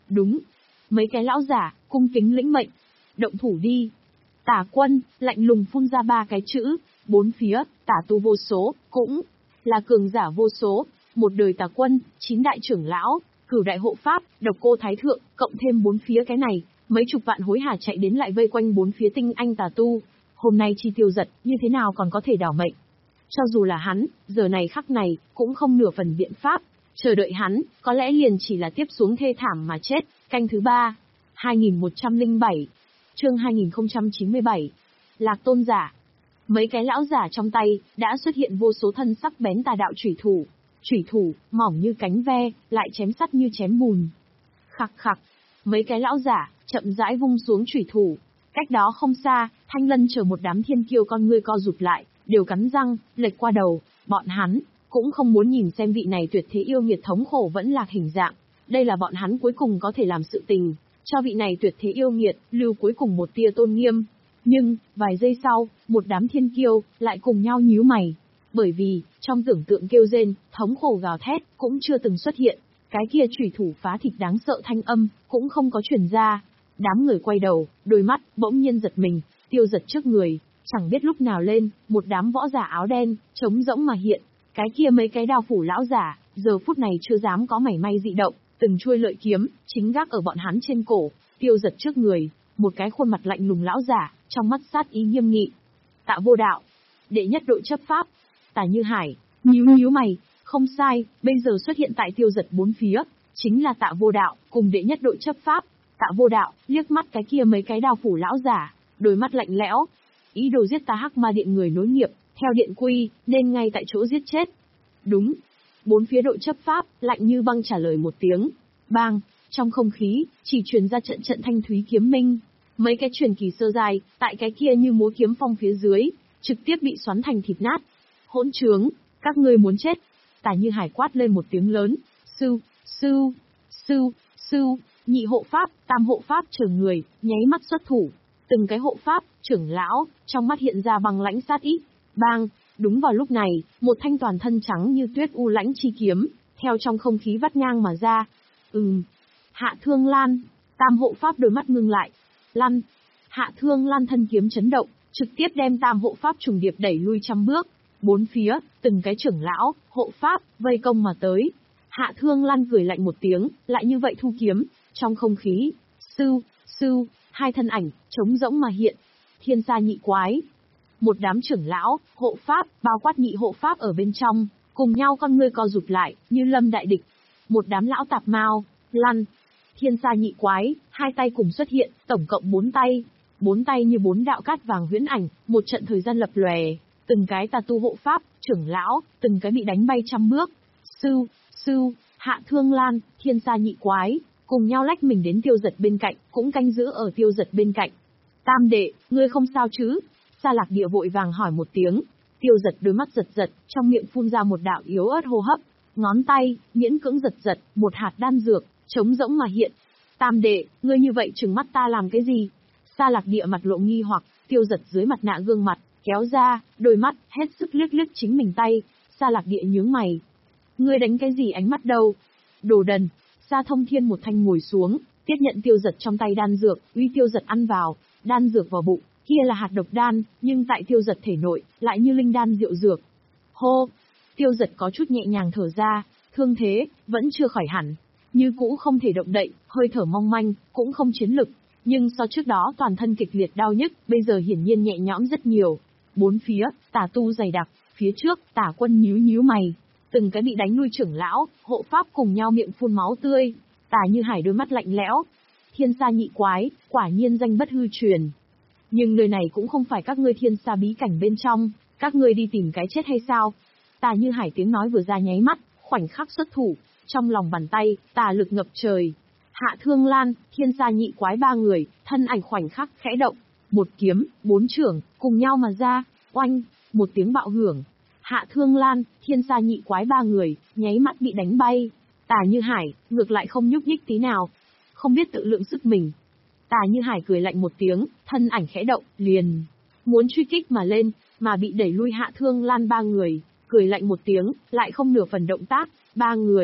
Speaker 1: Đúng. Mấy cái lão giả, cung kính lĩnh mệnh. Động thủ đi. Tả Quân, lạnh lùng phun ra ba cái chữ, bốn phía, tả tu vô số, cũng là cường giả vô số, một đời Tả Quân, chín đại trưởng lão, cửu đại hộ pháp, độc cô thái thượng, cộng thêm bốn phía cái này, mấy chục vạn hối hả chạy đến lại vây quanh bốn phía tinh anh tà tu. Hôm nay chi tiêu giật, như thế nào còn có thể đảo mệnh? Cho dù là hắn, giờ này khắc này, cũng không nửa phần biện pháp. Chờ đợi hắn, có lẽ liền chỉ là tiếp xuống thê thảm mà chết. Canh thứ ba, hai nghìn một trăm lẻ bảy, chương hai nghìn không trăm chín mươi bảy. Lạc Tôn giả. Mấy cái lão giả trong tay, đã xuất hiện vô số thân sắc bén tà đạo chủy thủ. Chủy thủ, mỏng như cánh ve, lại chém sắt như chém bùn. Khặc khặc, mấy cái lão giả, chậm rãi vung xuống chủy thủ. Cách đó không xa, Thanh Lân chờ một đám thiên kiêu con ngươi co rụt lại, đều cắn răng, lệch qua đầu, bọn hắn cũng không muốn nhìn xem vị này tuyệt thế yêu nghiệt thống khổ vẫn lạc hình dạng. Đây là bọn hắn cuối cùng có thể làm sự tình, cho vị này tuyệt thế yêu nghiệt, lưu cuối cùng một tia tôn nghiêm. Nhưng, vài giây sau, một đám thiên kiêu, lại cùng nhau nhíu mày. Bởi vì, trong tưởng tượng kêu rên, thống khổ gào thét, cũng chưa từng xuất hiện. Cái kia chủy thủ phá thịt đáng sợ thanh âm, cũng không có truyền ra. Đám người quay đầu, đôi mắt, bỗng nhiên giật mình, tiêu giật trước người, chẳng biết lúc nào lên, một đám võ giả áo đen, trống rỗng mà hiện. Cái kia mấy cái đao phủ lão giả, giờ phút này chưa dám có mảy may dị động, từng chuôi lợi kiếm, chính gác ở bọn hắn trên cổ, tiêu giật trước người, một cái khuôn mặt lạnh lùng lão giả, trong mắt sát ý nghiêm nghị. Tạ Vô Đạo, đệ nhất đội chấp pháp. Tả Như Hải, nhíu nhíu mày, không sai, bây giờ xuất hiện tại tiêu giật bốn phía, chính là Tạ Vô Đạo, cùng đệ nhất đội chấp pháp. Tạ Vô Đạo, liếc mắt cái kia mấy cái đao phủ lão giả, đôi mắt lạnh lẽo. Ý đồ giết ta Hắc Ma Điện người nối nghiệp, theo điện quy, nên ngay tại chỗ giết chết. Đúng. Bốn phía đội chấp pháp, lạnh như băng trả lời một tiếng. Bang, trong không khí, chỉ truyền ra trận trận thanh thúy kiếm minh. Mấy cái truyền kỳ sơ dài, tại cái kia như múa kiếm phong phía dưới, trực tiếp bị xoắn thành thịt nát. Hỗn trướng, các ngươi muốn chết. Tả Như Hải quát lên một tiếng lớn. Sư, sư, sư, sư, nhị hộ pháp, tam hộ pháp chờ người, nháy mắt xuất thủ. Từng cái hộ pháp, trưởng lão, trong mắt hiện ra băng lãnh sát ý. Bang, đúng vào lúc này, một thanh toàn thân trắng như tuyết u lãnh chi kiếm, theo trong không khí vắt ngang mà ra. Ừm. Hạ Thương Lan, tam hộ pháp đôi mắt ngưng lại. Lăn. Hạ Thương Lan thân kiếm chấn động, trực tiếp đem tam hộ pháp trùng điệp đẩy lui trăm bước. Bốn phía, từng cái trưởng lão, hộ pháp, vây công mà tới. Hạ Thương Lan cười lạnh một tiếng, lại như vậy thu kiếm, trong không khí. Sư, sư, hai thân ảnh, trống rỗng mà hiện. Thiên Sa Nhị Quái. Một đám trưởng lão, hộ pháp, bao quát nhị hộ pháp ở bên trong, cùng nhau con ngươi co rụt lại, như lâm đại địch. Một đám lão tạp mao, lăn. Thiên Sa Nhị Quái, hai tay cùng xuất hiện, tổng cộng bốn tay. Bốn tay như bốn đạo cát vàng huyễn ảnh, một trận thời gian lập lòe. Từng cái tà tu hộ pháp, trưởng lão, từng cái bị đánh bay trăm bước. Sư, sư, Hạ Thương Lan, Thiên Sa Nhị Quái, cùng nhau lách mình đến tiêu giật bên cạnh, cũng canh giữ ở tiêu giật bên cạnh. Tam đệ, ngươi không sao chứ? Sa Lạc Địa vội vàng hỏi một tiếng. Tiêu giật đôi mắt giật giật, trong miệng phun ra một đạo yếu ớt hô hấp. Ngón tay, miễn cưỡng giật giật, một hạt đan dược, trống rỗng mà hiện. Tam đệ, ngươi như vậy trừng mắt ta làm cái gì? Sa Lạc Địa mặt lộ nghi hoặc, tiêu giật dưới mặt nạ gương mặt, kéo ra, đôi mắt, hết sức liếc liếc chính mình tay. Sa Lạc Địa nhướng mày. Ngươi đánh cái gì ánh mắt đâu? Đồ đần. Sa Thông Thiên một thanh ngồi xuống, tiếp nhận tiêu giật trong tay đan dược, uy tiêu giật ăn vào, đan dược vào bụng, kia là hạt độc đan, nhưng tại tiêu giật thể nội, lại như linh đan rượu dược. Hô! Tiêu giật có chút nhẹ nhàng thở ra, thương thế, vẫn chưa khỏi hẳn. Như cũ không thể động đậy, hơi thở mong manh, cũng không chiến lực. Nhưng so trước đó toàn thân kịch liệt đau nhức, bây giờ hiển nhiên nhẹ nhõm rất nhiều. Bốn phía, tà tu dày đặc, phía trước, Tả Quân nhíu nhíu mày. Từng cái bị đánh lui trưởng lão, hộ pháp cùng nhau miệng phun máu tươi. Tả Như Hải đôi mắt lạnh lẽo. Thiên Sa Nhị Quái, quả nhiên danh bất hư truyền. Nhưng nơi này cũng không phải các ngươi thiên sa bí cảnh bên trong, các ngươi đi tìm cái chết hay sao? Tả Như Hải tiếng nói vừa ra nháy mắt, khoảnh khắc xuất thủ, trong lòng bàn tay, tà lực ngập trời. Hạ Thương Lan, Thiên Sa Nhị Quái ba người, thân ảnh khoảnh khắc khẽ động, một kiếm, bốn chưởng, cùng nhau mà ra, oanh, một tiếng bạo hưởng. Hạ Thương Lan, Thiên Sa Nhị Quái ba người, nháy mắt bị đánh bay. Tả Như Hải, ngược lại không nhúc nhích tí nào. Không biết tự lượng sức mình. Tả Như Hải cười lạnh một tiếng, thân ảnh khẽ động, liền muốn truy kích mà lên, mà bị đẩy lui Hạ Thương Lan ba người, cười lạnh một tiếng, lại không nửa phần động tác, ba người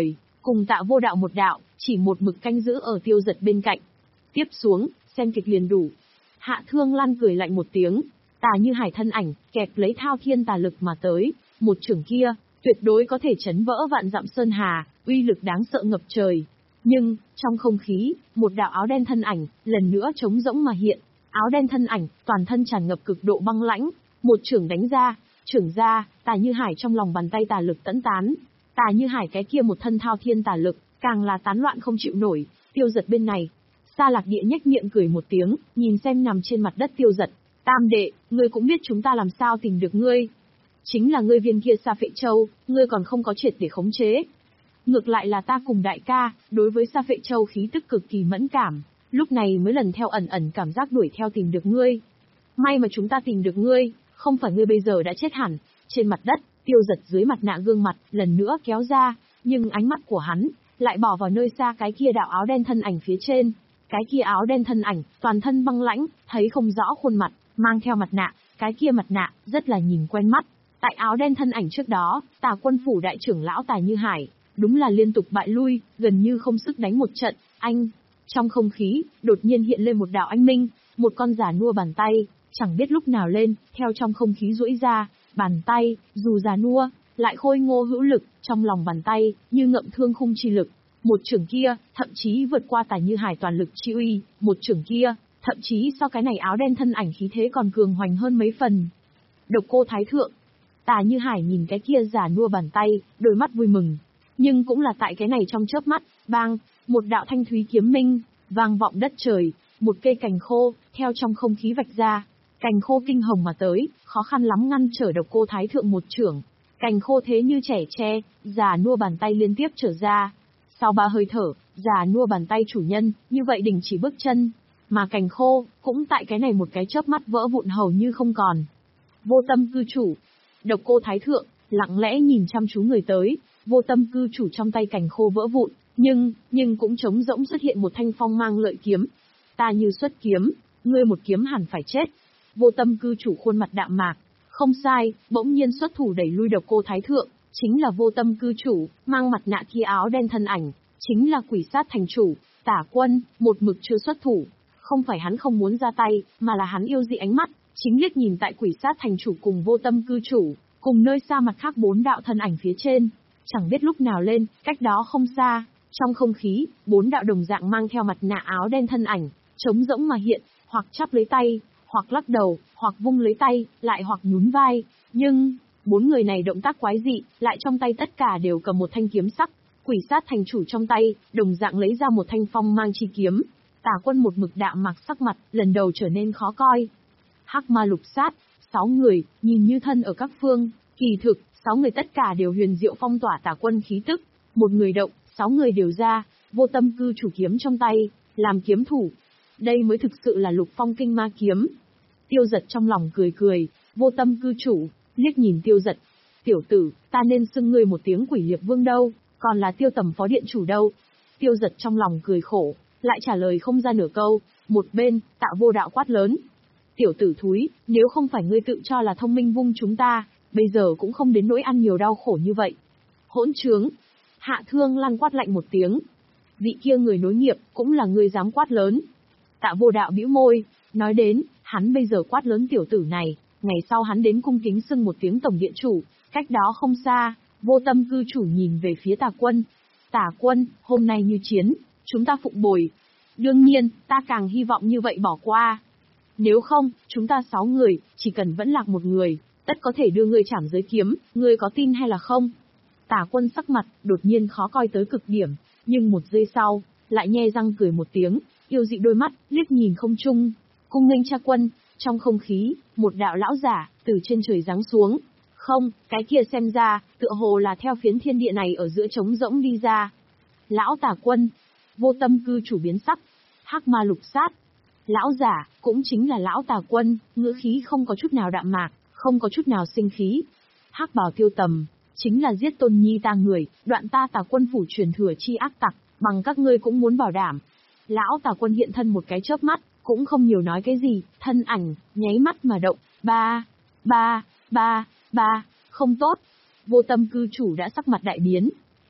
Speaker 1: cùng Tạ Vô Đạo một đạo, chỉ một mực canh giữ ở Tiêu Giật bên cạnh. Tiếp xuống, xem kịch liền đủ. Hạ Thương Lan cười lạnh một tiếng, Tà Như Hải thân ảnh, kẹp lấy thao thiên tà lực mà tới, một chưởng kia, tuyệt đối có thể chấn vỡ vạn dặm sơn hà, uy lực đáng sợ ngập trời. Nhưng, trong không khí, một đạo áo đen thân ảnh, lần nữa trống rỗng mà hiện. Áo đen thân ảnh, toàn thân tràn ngập cực độ băng lãnh, một chưởng đánh ra, chưởng ra, Tà Như Hải trong lòng bàn tay tà lực tẫn tán. Tà Như Hải cái kia một thân thao thiên tà lực, càng là tán loạn không chịu nổi. Tiêu Giật bên này, Sa Lạc Địa nhếch miệng cười một tiếng, nhìn xem nằm trên mặt đất Tiêu Giật. Tam đệ, ngươi cũng biết chúng ta làm sao tìm được ngươi. Chính là ngươi viên kia Sa Phệ Châu, ngươi còn không có triệt để khống chế. Ngược lại là ta cùng đại ca, đối với Sa Phệ Châu khí tức cực kỳ mẫn cảm, lúc này mới lần theo ẩn ẩn cảm giác đuổi theo tìm được ngươi. May mà chúng ta tìm được ngươi, không phải ngươi bây giờ đã chết hẳn. Trên mặt đất, Tiêu Giật dưới mặt nạ gương mặt, lần nữa kéo ra, nhưng ánh mắt của hắn, lại bỏ vào nơi xa cái kia đạo áo đen thân ảnh phía trên. Cái kia áo đen thân ảnh, toàn thân băng lãnh, thấy không rõ khuôn mặt, mang theo mặt nạ, cái kia mặt nạ, rất là nhìn quen mắt. Tại áo đen thân ảnh trước đó, Tà Quân phủ đại trưởng lão Tà Như Hải, đúng là liên tục bại lui, gần như không sức đánh một trận, anh. Trong không khí, đột nhiên hiện lên một đạo anh minh, một con già nua bàn tay, chẳng biết lúc nào lên, theo trong không khí duỗi ra, bàn tay, dù già nua, lại khôi ngô hữu lực, trong lòng bàn tay, như ngậm thương khung chi lực. Một chưởng kia, thậm chí vượt qua Tà Như Hải toàn lực chi uy, một chưởng kia, thậm chí so cái này áo đen thân ảnh khí thế còn cường hoành hơn mấy phần. Độc Cô Thái Thượng. Tà Như Hải nhìn cái kia già nua bàn tay, đôi mắt vui mừng. Nhưng cũng là tại cái này trong chớp mắt, bang, một đạo thanh thúy kiếm minh, vang vọng đất trời, một cây cành khô, theo trong không khí vạch ra. Cành khô kinh hồng mà tới, khó khăn lắm ngăn trở Độc Cô Thái Thượng một chưởng. Cành khô thế như trẻ tre, già nua bàn tay liên tiếp trở ra. Sau ba hơi thở, già nua bàn tay chủ nhân, như vậy đình chỉ bước chân. Mà cành khô, cũng tại cái này một cái chớp mắt vỡ vụn hầu như không còn. Vô Tâm cư chủ. Độc Cô Thái Thượng, lặng lẽ nhìn chăm chú người tới, Vô Tâm cư chủ trong tay cành khô vỡ vụn, nhưng, nhưng cũng trống rỗng xuất hiện một thanh phong mang lợi kiếm. Ta như xuất kiếm, ngươi một kiếm hẳn phải chết. Vô Tâm cư chủ khuôn mặt đạm mạc, không sai, bỗng nhiên xuất thủ đẩy lui Độc Cô Thái Thượng, chính là Vô Tâm cư chủ, mang mặt nạ kia áo đen thân ảnh, chính là Quỷ Sát thành chủ, Tả Quân, một mực chưa xuất thủ. Không phải hắn không muốn ra tay, mà là hắn yêu dị ánh mắt, chính liếc nhìn tại Quỷ Sát thành chủ cùng Vô Tâm cư chủ, cùng nơi xa mặt khác bốn đạo thân ảnh phía trên. Chẳng biết lúc nào lên, cách đó không xa, trong không khí, bốn đạo đồng dạng mang theo mặt nạ áo đen thân ảnh, trống rỗng mà hiện, hoặc chắp lấy tay, hoặc lắc đầu, hoặc vung lấy tay, lại hoặc nhún vai. Nhưng, bốn người này động tác quái dị, lại trong tay tất cả đều cầm một thanh kiếm sắc. Quỷ Sát thành chủ trong tay, đồng dạng lấy ra một thanh phong mang chi kiếm. Tả Quân một mực đạm mạc sắc mặt, lần đầu trở nên khó coi. Hắc Ma Lục Sát, sáu người, nhìn như thân ở các phương, kỳ thực, sáu người tất cả đều huyền diệu phong tỏa Tả Quân khí tức. Một người động, sáu người đều ra, Vô Tâm cư chủ kiếm trong tay, làm kiếm thủ. Đây mới thực sự là Lục Phong Kinh Ma kiếm. Tiêu Giật trong lòng cười cười, Vô Tâm cư chủ, liếc nhìn Tiêu Giật. Tiểu tử, ta nên xưng ngươi một tiếng Quỷ Liệt Vương đâu, còn là Tiêu Tầm phó điện chủ đâu. Tiêu Giật trong lòng cười khổ, lại trả lời không ra nửa câu. Một bên, Tạ Vô Đạo quát lớn. Tiểu tử thúi, nếu không phải ngươi tự cho là thông minh vung chúng ta, bây giờ cũng không đến nỗi ăn nhiều đau khổ như vậy. Hỗn trướng. Hạ Thương Lan quát lạnh một tiếng. Vị kia người nối nghiệp, cũng là ngươi dám quát lớn. Tạ Vô Đạo bĩu môi, nói đến, hắn bây giờ quát lớn tiểu tử này, ngày sau hắn đến cung kính xưng một tiếng tổng điện chủ. Cách đó không xa, Vô Tâm cư chủ nhìn về phía Tả Quân. Tả Quân, hôm nay như chiến, chúng ta phụng bồi. Đương nhiên, ta càng hy vọng như vậy bỏ qua. Nếu không, chúng ta sáu người, chỉ cần vẫn lạc một người, tất có thể đưa ngươi chảm giới kiếm, ngươi có tin hay là không? Tả Quân sắc mặt, đột nhiên khó coi tới cực điểm, nhưng một giây sau, lại nhe răng cười một tiếng, yêu dị đôi mắt, liếc nhìn không trung. Cung nghênh cha quân, trong không khí, một đạo lão giả, từ trên trời giáng xuống. Không, cái kia xem ra, tựa hồ là theo phiến thiên địa này ở giữa trống rỗng đi ra. Lão Tả Quân, Vô Tâm cư chủ biến sắc, Hắc Ma Lục Sát. Lão giả, cũng chính là lão Tả Quân, ngữ khí không có chút nào đạm mạc, không có chút nào sinh khí. Hắc Bào Tiêu Tầm, chính là giết Tôn Nhi ta người, đoạn ta Tả Quân phủ truyền thừa chi ác tặc, bằng các ngươi cũng muốn bảo đảm. Lão Tả Quân hiện thân một cái chớp mắt, cũng không nhiều nói cái gì, thân ảnh, nháy mắt mà động, ba, ba, ba, ba, không tốt. Vô Tâm cư chủ đã sắc mặt đại biến.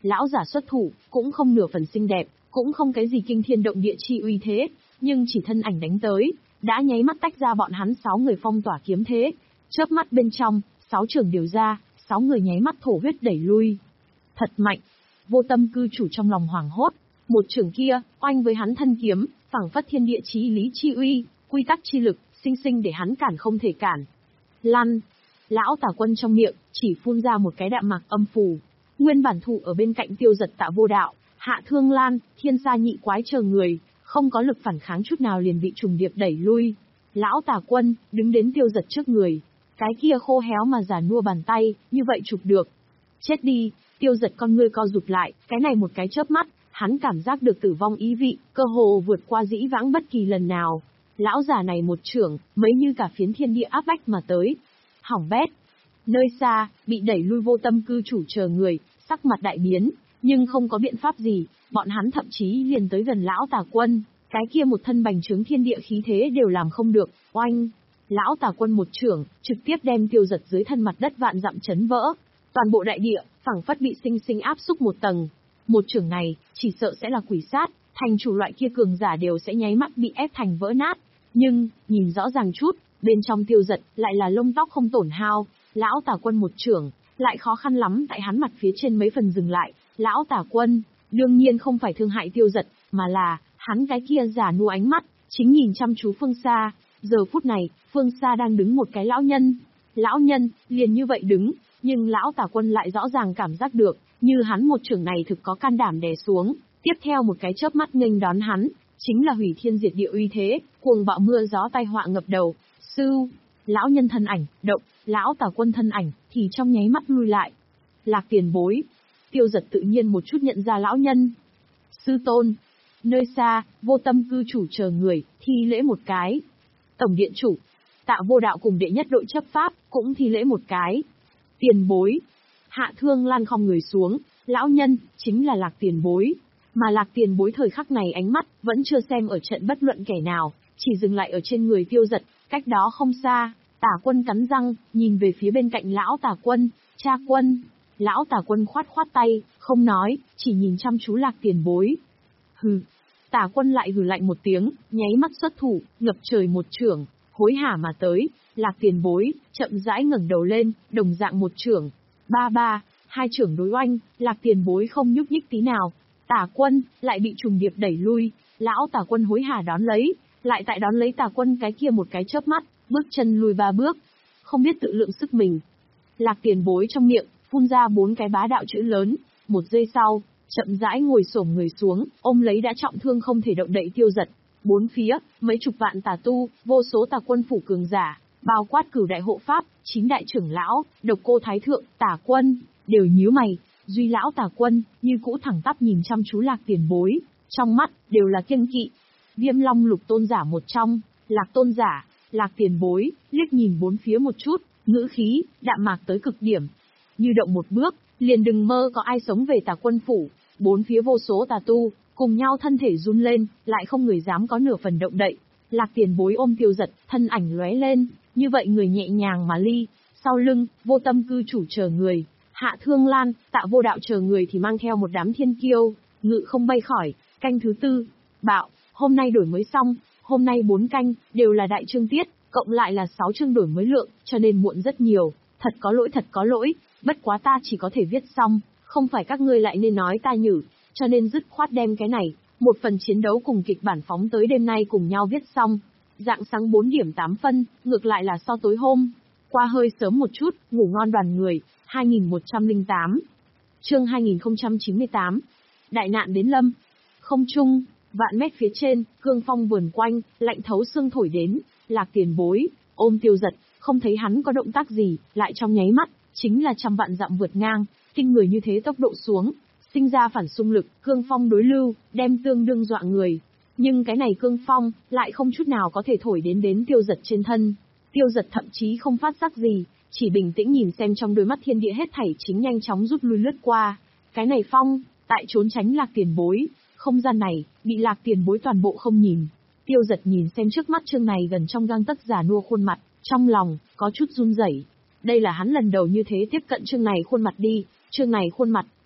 Speaker 1: Lão giả xuất thủ, cũng không nửa phần xinh đẹp, cũng không cái gì kinh thiên động địa chi uy thế, nhưng chỉ thân ảnh đánh tới, đã nháy mắt tách ra bọn hắn sáu người phong tỏa kiếm thế. Chớp mắt bên trong, sáu trường điều ra, sáu người nháy mắt thổ huyết đẩy lui. Thật mạnh. Vô Tâm cư chủ trong lòng hoảng hốt, một trường kia, oanh với hắn thân kiếm, phảng phất thiên địa chí lý chi uy, quy tắc chi lực, sinh sinh để hắn cản không thể cản. Lăn. Lão Tà Quân trong miệng, chỉ phun ra một cái đạm mạc âm phù. Nguyên bản thủ ở bên cạnh Tiêu Giật Tạ Vô Đạo, Hạ Thương Lan, Thiên Sa Nhị Quái chờ người, không có lực phản kháng chút nào liền bị trùng điệp đẩy lui. Lão Tà Quân, đứng đến Tiêu Giật trước người. Cái kia khô héo mà già nua bàn tay, như vậy chụp được. Chết đi, Tiêu Giật con ngươi co rụt lại, cái này một cái chớp mắt, hắn cảm giác được tử vong ý vị, cơ hồ vượt qua dĩ vãng bất kỳ lần nào. Lão già này một trưởng, mấy như cả phiến thiên địa áp bách mà tới. Hỏng bét. Nơi xa, bị đẩy lui Vô Tâm cư chủ chờ người, sắc mặt đại biến, nhưng không có biện pháp gì, bọn hắn thậm chí liền tới gần Lão Tà Quân, cái kia một thân bành trướng thiên địa khí thế đều làm không được, oanh. Lão Tà Quân một trưởng, trực tiếp đem Tiêu Giật dưới thân mặt đất vạn dặm chấn vỡ. Toàn bộ đại địa, phảng phất bị sinh sinh áp xúc một tầng. Một trưởng này, chỉ sợ sẽ là quỷ sát, thành chủ loại kia cường giả đều sẽ nháy mắt bị ép thành vỡ nát. Nhưng, nhìn rõ ràng chút, bên trong Tiêu Giật lại là lông tóc không tổn hao. Lão Tà Quân một trưởng, lại khó khăn lắm tại hắn mặt phía trên mấy phần dừng lại. Lão Tà Quân, đương nhiên không phải thương hại Tiêu Giật, mà là, hắn cái kia giả nua ánh mắt, chính nhìn chăm chú phương xa. Giờ phút này, phương xa đang đứng một cái lão nhân. Lão nhân, liền như vậy đứng, nhưng Lão Tà Quân lại rõ ràng cảm giác được, như hắn một trưởng này thực có can đảm đè xuống, tiếp theo một cái chớp mắt nghênh đón hắn, chính là hủy thiên diệt địa uy thế, cuồng bạo mưa gió tai họa ngập đầu. Sư, lão nhân thân ảnh, động, Lão Tà Quân thân ảnh, thì trong nháy mắt lui lại. Lạc Tiền Bối. Tiêu Giật tự nhiên một chút nhận ra lão nhân. Sư tôn. Nơi xa, Vô Tâm cư chủ chờ người, thi lễ một cái. Tổng điện chủ. Tạ Vô Đạo cùng đệ nhất đội chấp pháp, cũng thi lễ một cái. Tiền bối. Hạ Thương Lan khom người xuống, lão nhân, chính là Lạc Tiền Bối. Mà Lạc Tiền Bối thời khắc này ánh mắt, vẫn chưa xem ở trận bất luận kẻ nào, chỉ dừng lại ở trên người Tiêu Giật, cách đó không xa. Tà Quân cắn răng, nhìn về phía bên cạnh Lão Tà Quân, cha Quân. Lão Tà Quân khoát khoát tay, không nói, chỉ nhìn chăm chú Lạc Tiền Bối. Hừ. Tà Quân lại hừ lạnh một tiếng, nháy mắt xuất thủ, ngập trời một trưởng, hối hả mà tới. Lạc Tiền Bối, chậm rãi ngẩng đầu lên, đồng dạng một trưởng. Ba ba, hai trưởng đối oanh, Lạc Tiền Bối không nhúc nhích tí nào. Tà Quân, lại bị trùng điệp đẩy lui, Lão Tà Quân hối hả đón lấy, lại tại đón lấy Tà Quân cái kia một cái chớp mắt, bước chân lùi ba bước, không biết tự lượng sức mình. Lạc Tiền Bối trong miệng, phun ra bốn cái bá đạo chữ lớn, một giây sau, chậm rãi ngồi xổm người xuống, ôm lấy đã trọng thương không thể động đậy Tiêu Giật. Bốn phía, mấy chục vạn tà tu, vô số tà quân phủ cường giả, bao quát cửu đại hộ pháp, chín đại trưởng lão, độc cô thái thượng, Tà Quân, đều nhíu mày. Duy Lão Tà Quân, như cũ thẳng tắp nhìn chăm chú Lạc Tiền Bối, trong mắt, đều là kiêng kỵ. Viêm Long Lục tôn giả một trong, Lạc tôn giả, Lạc Tiền Bối, liếc nhìn bốn phía một chút, ngữ khí, đạm mạc tới cực điểm. Như động một bước, liền đừng mơ có ai sống về Tà Quân phủ. Bốn phía vô số tà tu, cùng nhau thân thể run lên, lại không người dám có nửa phần động đậy. Lạc Tiền Bối ôm Tiêu Giật, thân ảnh lóe lên, như vậy người nhẹ nhàng mà ly. Sau lưng, Vô Tâm cư chủ chờ người, Hạ Thương Lan, Tạ Vô Đạo chờ người thì mang theo một đám thiên kiêu, ngự không bay khỏi. Canh thứ tư, bạo, hôm nay đổi mới xong, hôm nay bốn canh, đều là đại chương tiết, cộng lại là sáu chương đổi mới lượng, cho nên muộn rất nhiều, thật có lỗi thật có lỗi, bất quá ta chỉ có thể viết xong, không phải các ngươi lại nên nói ta nhử, cho nên dứt khoát đem cái này, một phần chiến đấu cùng kịch bản phóng tới đêm nay cùng nhau viết xong. Dạng sáng bốn điểm tám phân, ngược lại là so tối hôm qua hơi sớm một chút, ngủ ngon đoàn người, hai nghìn một trăm lẻ tám. Chương hai nghìn không trăm chín mươi tám. Đại nạn đến lâm. Không trung, vạn mét phía trên, cương phong vườn quanh, lạnh thấu xương thổi đến, Lạc Tiền Bối, ôm Tiêu Giật, không thấy hắn có động tác gì, lại trong nháy mắt, chính là trăm vạn dặm vượt ngang, kinh người như thế tốc độ xuống, sinh ra phản xung lực, cương phong đối lưu, đem tương đương dọa người. Nhưng cái này cương phong, lại không chút nào có thể thổi đến đến Tiêu Giật trên thân. Tiêu Giật thậm chí không phát giác gì, chỉ bình tĩnh nhìn xem trong đôi mắt thiên địa hết thảy chính nhanh chóng rút lui lướt qua. Cái này phong, tại trốn tránh Lạc Tiền Bối, không gian này, bị Lạc Tiền Bối toàn bộ không nhìn. Tiêu Giật nhìn xem trước mắt chương này gần trong gang tấc giả nua khuôn mặt, trong lòng, có chút run rẩy. Đây là hắn lần đầu như thế tiếp cận chương này khuôn mặt đi, chương này khuôn mặt, tề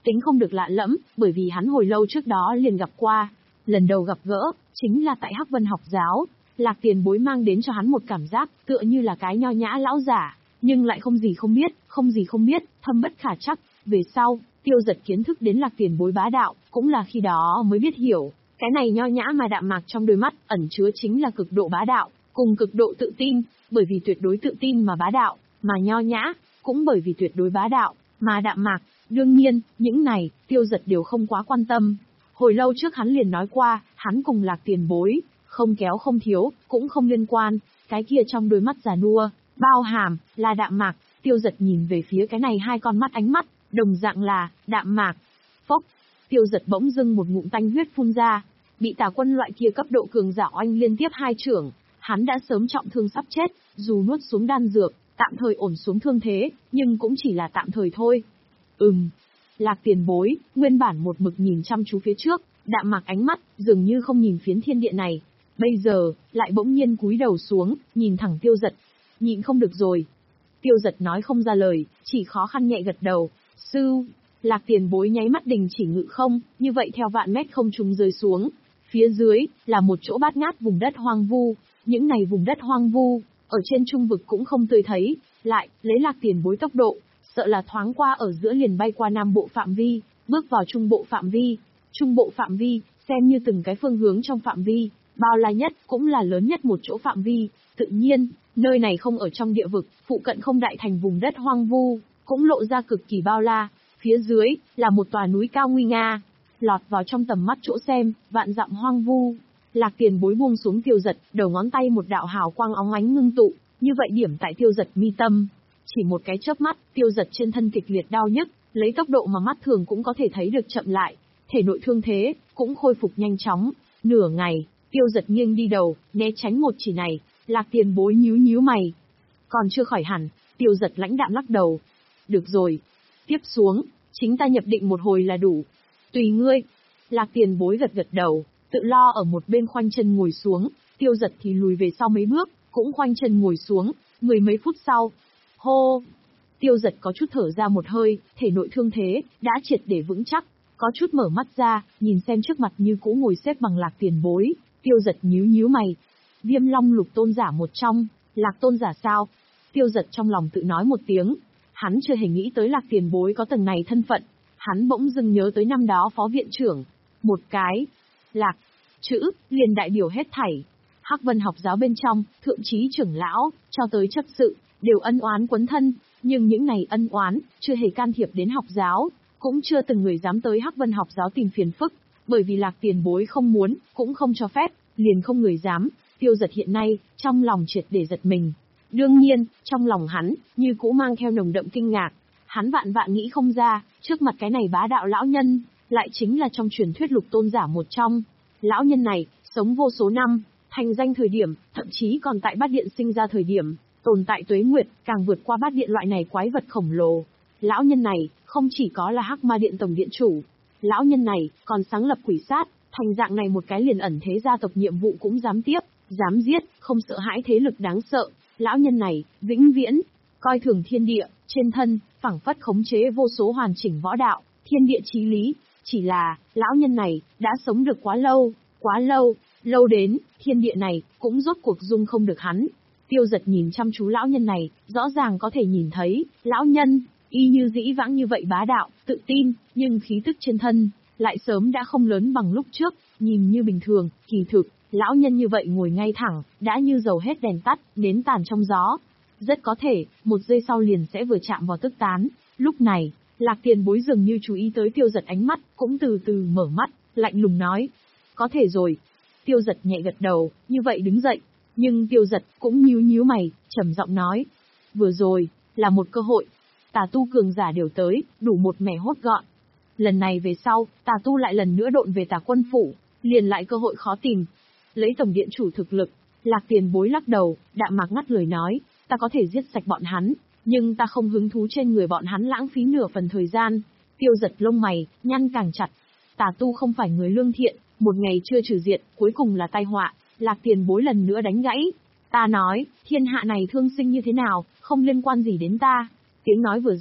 Speaker 1: tính không được lạ lẫm, bởi vì hắn hồi lâu trước đó liền gặp qua. Lần đầu gặp gỡ, chính là tại Hắc Vân học giáo. Lạc Tiền Bối mang đến cho hắn một cảm giác, tựa như là cái nho nhã lão giả, nhưng lại không gì không biết, không gì không biết, thâm bất khả trắc. Về sau, Tiêu Giật kiến thức đến Lạc Tiền Bối bá đạo, cũng là khi đó mới biết hiểu, cái này nho nhã mà đạm mạc trong đôi mắt, ẩn chứa chính là cực độ bá đạo, cùng cực độ tự tin, bởi vì tuyệt đối tự tin mà bá đạo, mà nho nhã, cũng bởi vì tuyệt đối bá đạo, mà đạm mạc. Đương nhiên, những này, Tiêu Giật đều không quá quan tâm. Hồi lâu trước hắn liền nói qua, hắn cùng Lạc Tiền Bối, không kéo không thiếu, cũng không liên quan, cái kia trong đôi mắt già nua, bao hàm, là đạm mạc. Tiêu Giật nhìn về phía cái này hai con mắt, ánh mắt, đồng dạng là, đạm mạc. Phốc, Tiêu Giật bỗng dưng một ngụm tanh huyết phun ra, bị Tà Quân loại kia cấp độ cường giả oanh liên tiếp hai chưởng, hắn đã sớm trọng thương sắp chết, dù nuốt xuống đan dược, tạm thời ổn xuống thương thế, nhưng cũng chỉ là tạm thời thôi. Ừm. Lạc Tiền Bối, nguyên bản một mực nhìn chăm chú phía trước, đạm mạc ánh mắt, dường như không nhìn phiến thiên địa này. Bây giờ, lại bỗng nhiên cúi đầu xuống, nhìn thẳng Tiêu Giật. Nhịn không được rồi. Tiêu Giật nói không ra lời, chỉ khó khăn nhẹ gật đầu. Sư, Lạc Tiền Bối nháy mắt đình chỉ ngự không, như vậy theo vạn mét không trung rơi xuống. Phía dưới, là một chỗ bát ngát vùng đất hoang vu. Những này vùng đất hoang vu, ở trên trung vực cũng không tươi thấy, lại, lấy Lạc Tiền Bối tốc độ, sợ là thoáng qua ở giữa liền bay qua nam bộ phạm vi, bước vào trung bộ phạm vi. Trung bộ phạm vi, xem như từng cái phương hướng trong phạm vi, bao la nhất, cũng là lớn nhất một chỗ phạm vi. Tự nhiên, nơi này không ở trong địa vực, phụ cận không đại thành vùng đất hoang vu, cũng lộ ra cực kỳ bao la. Phía dưới, là một tòa núi cao nguy nga, lọt vào trong tầm mắt chỗ xem, vạn dặm hoang vu. Lạc Tiền Bối buông xuống Tiêu Giật, đầu ngón tay một đạo hào quang óng ánh ngưng tụ, như vậy điểm tại Tiêu Giật mi tâm. Chỉ một cái chớp mắt, Tiêu Giật trên thân kịch liệt đau nhức, lấy tốc độ mà mắt thường cũng có thể thấy được chậm lại, thể nội thương thế cũng khôi phục nhanh chóng. Nửa ngày, Tiêu Giật nghiêng đi đầu, né tránh một chỉ này. Lạc Tiền Bối nhíu nhíu mày, còn chưa khỏi hẳn. Tiêu Giật lãnh đạm lắc đầu. Được rồi, tiếp xuống, chính ta nhập định một hồi là đủ. Tùy ngươi. Lạc Tiền Bối gật gật đầu, tự lo ở một bên khoanh chân ngồi xuống. Tiêu Giật thì lùi về sau mấy bước, cũng khoanh chân ngồi xuống. Mười mấy phút sau, hô, Tiêu Giật có chút thở ra một hơi, thể nội thương thế đã triệt để vững chắc, có chút mở mắt ra, nhìn xem trước mặt như cũ ngồi xếp bằng Lạc Tiền Bối. Tiêu Giật nhíu nhíu mày. Viêm Long Lục tôn giả một trong, Lạc tôn giả sao? Tiêu Giật trong lòng tự nói một tiếng. Hắn chưa hề nghĩ tới Lạc Tiền Bối có tầng này thân phận. Hắn bỗng dưng nhớ tới năm đó phó viện trưởng, một cái Lạc chữ liền đại biểu hết thảy. Hắc Vân học giáo bên trong, thượng trí trưởng lão cho tới chấp sự đều ân oán quấn thân, nhưng những này ân oán chưa hề can thiệp đến học giáo, cũng chưa từng người dám tới Hắc Vân học giáo tìm phiền phức, bởi vì Lạc Tiền Bối không muốn, cũng không cho phép, liền không người dám. Tiêu Giật hiện nay, trong lòng triệt để giật mình. Đương nhiên, trong lòng hắn, như cũ mang theo nồng đậm kinh ngạc. Hắn vạn vạn nghĩ không ra, trước mặt cái này bá đạo lão nhân, lại chính là trong truyền thuyết lục tôn giả một trong. Lão nhân này, sống vô số năm, thành danh thời điểm, thậm chí còn tại bát điện sinh ra thời điểm, tồn tại tuế nguyệt, càng vượt qua bát điện loại này quái vật khổng lồ. Lão nhân này, không chỉ có là Hắc Ma Điện tổng điện chủ, lão nhân này, còn sáng lập quỷ sát, thành dạng này một cái liền ẩn thế gia tộc nhiệm vụ cũng dám tiếp, dám giết, không sợ hãi thế lực đáng sợ. Lão nhân này, vĩnh viễn, coi thường thiên địa, trên thân, phảng phất khống chế vô số hoàn chỉnh võ đạo, thiên địa chí lý. Chỉ là, lão nhân này, đã sống được quá lâu, quá lâu, lâu đến, thiên địa này, cũng rốt cuộc dung không được hắn. Tiêu Giật nhìn chăm chú lão nhân này, rõ ràng có thể nhìn thấy, lão nhân, y như dĩ vãng như vậy bá đạo, tự tin, nhưng khí tức trên thân, lại sớm đã không lớn bằng lúc trước, nhìn như bình thường, kỳ thực, lão nhân như vậy ngồi ngay thẳng, đã như dầu hết đèn tắt, nến tàn trong gió. Rất có thể, một giây sau liền sẽ vừa chạm vào tức tán. Lúc này, Lạc Tiền Bối dường như chú ý tới Tiêu Giật ánh mắt, cũng từ từ mở mắt, lạnh lùng nói. Có thể rồi. Tiêu Giật nhẹ gật đầu, như vậy đứng dậy. Nhưng Tiêu Giật cũng nhíu nhíu mày, trầm giọng nói. Vừa rồi, là một cơ hội. Tà tu cường giả đều tới, đủ một mẻ hốt gọn. Lần này về sau, tà tu lại lần nữa độn về Tà Quân phủ, liền lại cơ hội khó tìm. Lấy tổng điện chủ thực lực, Lạc Tiền Bối lắc đầu, đạm mạc ngắt lời nói, ta có thể giết sạch bọn hắn, nhưng ta không hứng thú trên người bọn hắn lãng phí nửa phần thời gian. Tiêu Giật lông mày, nhăn càng chặt. Tà tu không phải người lương thiện, một ngày chưa trừ diệt, cuối cùng là tai họa. Lạc Tiền Bối lần nữa đánh gãy. Ta nói, thiên hạ này thương sinh như thế nào, không liên quan gì đến ta. Tiếng nói vừa ra,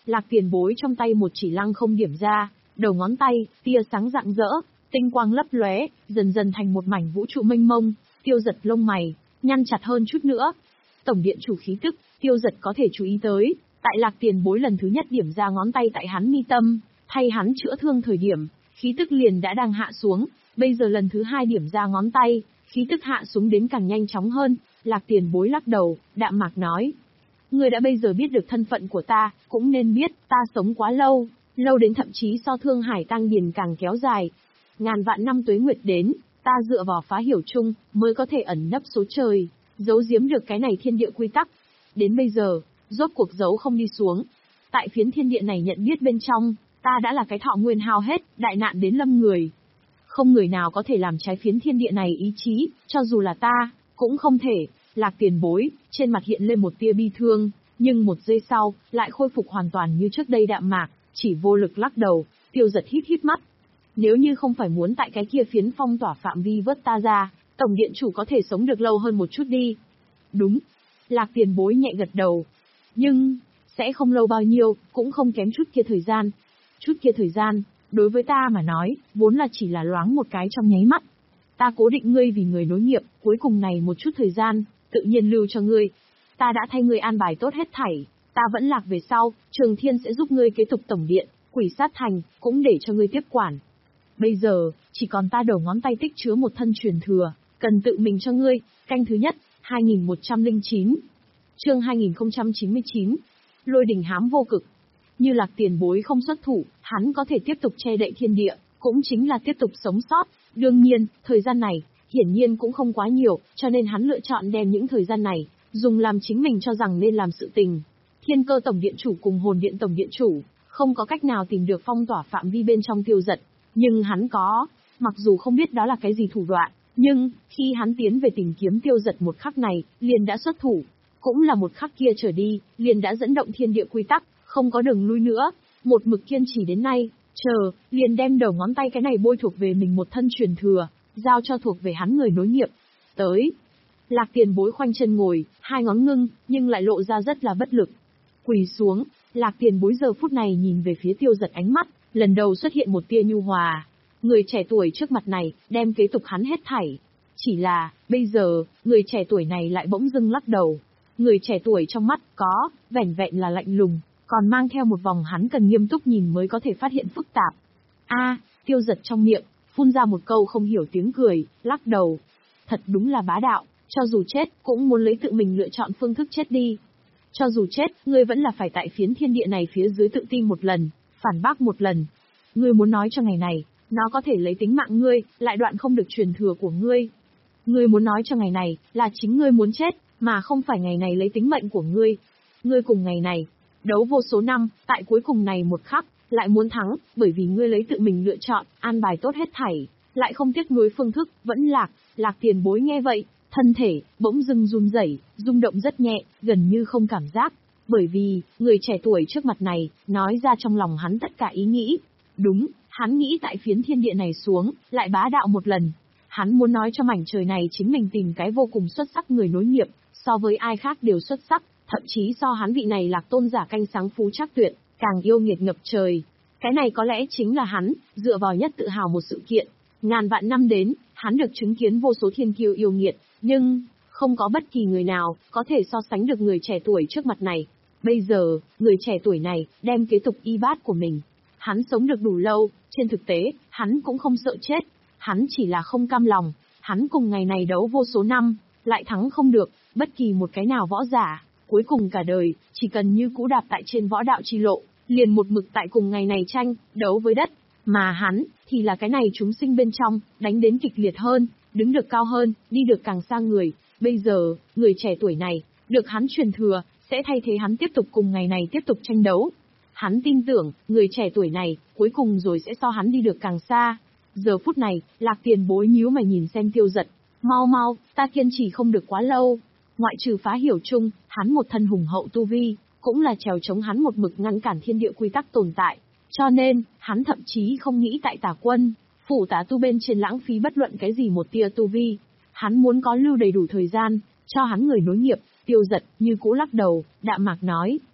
Speaker 1: Lạc Tiền Bối trong tay một chỉ lăng không điểm ra, đầu ngón tay, tia sáng rạng rỡ, tinh quang lấp lóe, dần dần thành một mảnh vũ trụ mênh mông. Tiêu Dật lông mày nhăn chặt hơn chút nữa. Tổng điện chủ khí tức, Tiêu Dật có thể chú ý tới, tại Lạc Tiền Bối lần thứ nhất điểm ra ngón tay tại hắn mi tâm, thay hắn chữa thương thời điểm, khí tức liền đã đang hạ xuống, bây giờ lần thứ hai điểm ra ngón tay, khí tức hạ xuống đến càng nhanh chóng hơn. Lạc Tiền Bối lắc đầu, đạm mạc nói: Ngươi đã bây giờ biết được thân phận của ta, cũng nên biết, ta sống quá lâu, lâu đến thậm chí so Thương Hải Tăng Điền càng kéo dài. Ngàn vạn năm tuế nguyệt đến, ta dựa vào phá hiểu chung, mới có thể ẩn nấp số trời, giấu giếm được cái này thiên địa quy tắc. Đến bây giờ, rốt cuộc giấu không đi xuống. Tại phiến thiên địa này nhận biết bên trong, ta đã là cái thọ nguyên hao hết, đại nạn đến lâm người. Không người nào có thể làm trái phiến thiên địa này ý chí, cho dù là ta, cũng không thể. Lạc Tiền Bối, trên mặt hiện lên một tia bi thương, nhưng một giây sau, lại khôi phục hoàn toàn như trước đây đạm mạc, chỉ vô lực lắc đầu. Tiêu Dật híp híp mắt. Nếu như không phải muốn tại cái kia phiến phong tỏa phạm vi vớt ta ra, Tổng điện chủ có thể sống được lâu hơn một chút đi. Đúng. Lạc Tiền Bối nhẹ gật đầu. Nhưng, sẽ không lâu bao nhiêu, cũng không kém chút kia thời gian. Chút kia thời gian, đối với ta mà nói, vốn là chỉ là loáng một cái trong nháy mắt. Ta cố định ngươi vì người nối nghiệp, cuối cùng này một chút thời gian, tự nhiên lưu cho ngươi. Ta đã thay ngươi an bài tốt hết thảy, ta vẫn lạc về sau, Trường Thiên sẽ giúp ngươi kế tục tổng điện, Quỷ Sát Thành, cũng để cho ngươi tiếp quản. Bây giờ, chỉ còn ta đầu ngón tay tích chứa một thân truyền thừa, cần tự mình cho ngươi. Canh thứ nhất, hai nghìn một trăm lẻ chín. Chương hai nghìn không trăm chín mươi chín. Lôi đình hám vô cực. Như Lạc Tiền Bối không xuất thủ, hắn có thể tiếp tục che đậy thiên địa, cũng chính là tiếp tục sống sót. Đương nhiên, thời gian này, hiển nhiên cũng không quá nhiều, cho nên hắn lựa chọn đem những thời gian này, dùng làm chính mình cho rằng nên làm sự tình. Thiên Cơ Tổng Điện Chủ cùng Hồn Điện Tổng Điện Chủ, không có cách nào tìm được phong tỏa phạm vi bên trong Tiêu Dật, nhưng hắn có, mặc dù không biết đó là cái gì thủ đoạn, nhưng, khi hắn tiến về tìm kiếm Tiêu Dật một khắc này, liền đã xuất thủ. Cũng là một khắc kia trở đi, liền đã dẫn động thiên địa quy tắc, không có đường lui nữa, một mực kiên trì đến nay, chờ, liền đem đầu ngón tay cái này bôi thuộc về mình một thân truyền thừa, giao cho thuộc về hắn người nối nghiệp. Tới, Lạc Tiền Bối khoanh chân ngồi, hai ngón ngưng, nhưng lại lộ ra rất là bất lực. Quỳ xuống, Lạc Tiền Bối giờ phút này nhìn về phía Tiêu Dật ánh mắt, lần đầu xuất hiện một tia nhu hòa. Người trẻ tuổi trước mặt này, đem kế tục hắn hết thảy. Chỉ là, bây giờ, người trẻ tuổi này lại bỗng dưng lắc đầu. Người trẻ tuổi trong mắt, có, vẻn vẹn là lạnh lùng, còn mang theo một vòng hắn cần nghiêm túc nhìn mới có thể phát hiện phức tạp. A, Tiêu Dật trong miệng, phun ra một câu không hiểu tiếng cười, lắc đầu. Thật đúng là bá đạo, cho dù chết, cũng muốn lấy tự mình lựa chọn phương thức chết đi. Cho dù chết, ngươi vẫn là phải tại phiến thiên địa này phía dưới tự tin một lần, phản bác một lần. Ngươi muốn nói cho ngày này, nó có thể lấy tính mạng ngươi, lại đoạn không được truyền thừa của ngươi. Ngươi muốn nói cho ngày này, là chính ngươi muốn chết, mà không phải ngày này lấy tính mệnh của ngươi. Ngươi cùng ngày này, đấu vô số năm, tại cuối cùng này một khắc, lại muốn thắng, bởi vì ngươi lấy tự mình lựa chọn, an bài tốt hết thảy, lại không tiếc nuối phương thức, vẫn lạc. Lạc Tiền Bối nghe vậy, thân thể, bỗng dưng run rẩy, rung động rất nhẹ, gần như không cảm giác. Bởi vì, người trẻ tuổi trước mặt này, nói ra trong lòng hắn tất cả ý nghĩ. Đúng, hắn nghĩ tại phiến thiên địa này xuống, lại bá đạo một lần. Hắn muốn nói cho mảnh trời này chính mình tìm cái vô cùng xuất sắc người nối nghiệp, so với ai khác đều xuất sắc, thậm chí so hắn vị này Lạc tôn giả canh sáng phú trắc tuyệt, càng yêu nghiệt ngập trời. Cái này có lẽ chính là hắn, dựa vào nhất tự hào một sự kiện. Ngàn vạn năm đến, hắn được chứng kiến vô số thiên kiêu yêu nghiệt, nhưng, không có bất kỳ người nào, có thể so sánh được người trẻ tuổi trước mặt này. Bây giờ, người trẻ tuổi này, đem kế tục y bát của mình. Hắn sống được đủ lâu, trên thực tế, hắn cũng không sợ chết. Hắn chỉ là không cam lòng, hắn cùng ngày này đấu vô số năm, lại thắng không được, bất kỳ một cái nào võ giả, cuối cùng cả đời, chỉ cần như cũ đạp tại trên võ đạo chi lộ, liền một mực tại cùng ngày này tranh, đấu với đất, mà hắn, thì là cái này chúng sinh bên trong, đánh đến kịch liệt hơn, đứng được cao hơn, đi được càng xa người. Bây giờ, người trẻ tuổi này, được hắn truyền thừa, sẽ thay thế hắn tiếp tục cùng ngày này tiếp tục tranh đấu. Hắn tin tưởng, người trẻ tuổi này, cuối cùng rồi sẽ so hắn đi được càng xa. Giờ phút này, Lạc Tiền Bối nhíu mày nhìn xem Tiêu Dật. Mau mau, ta kiên trì không được quá lâu. Ngoại trừ phá hiểu chung, hắn một thân hùng hậu tu vi, cũng là trèo chống hắn một mực ngăn cản thiên địa quy tắc tồn tại. Cho nên, hắn thậm chí không nghĩ tại Tả Quân, phủ Tả Tu bên trên lãng phí bất luận cái gì một tia tu vi. Hắn muốn có lưu đầy đủ thời gian, cho hắn người nối nghiệp. Tiêu Dật, như cũ lắc đầu, đạm mạc nói.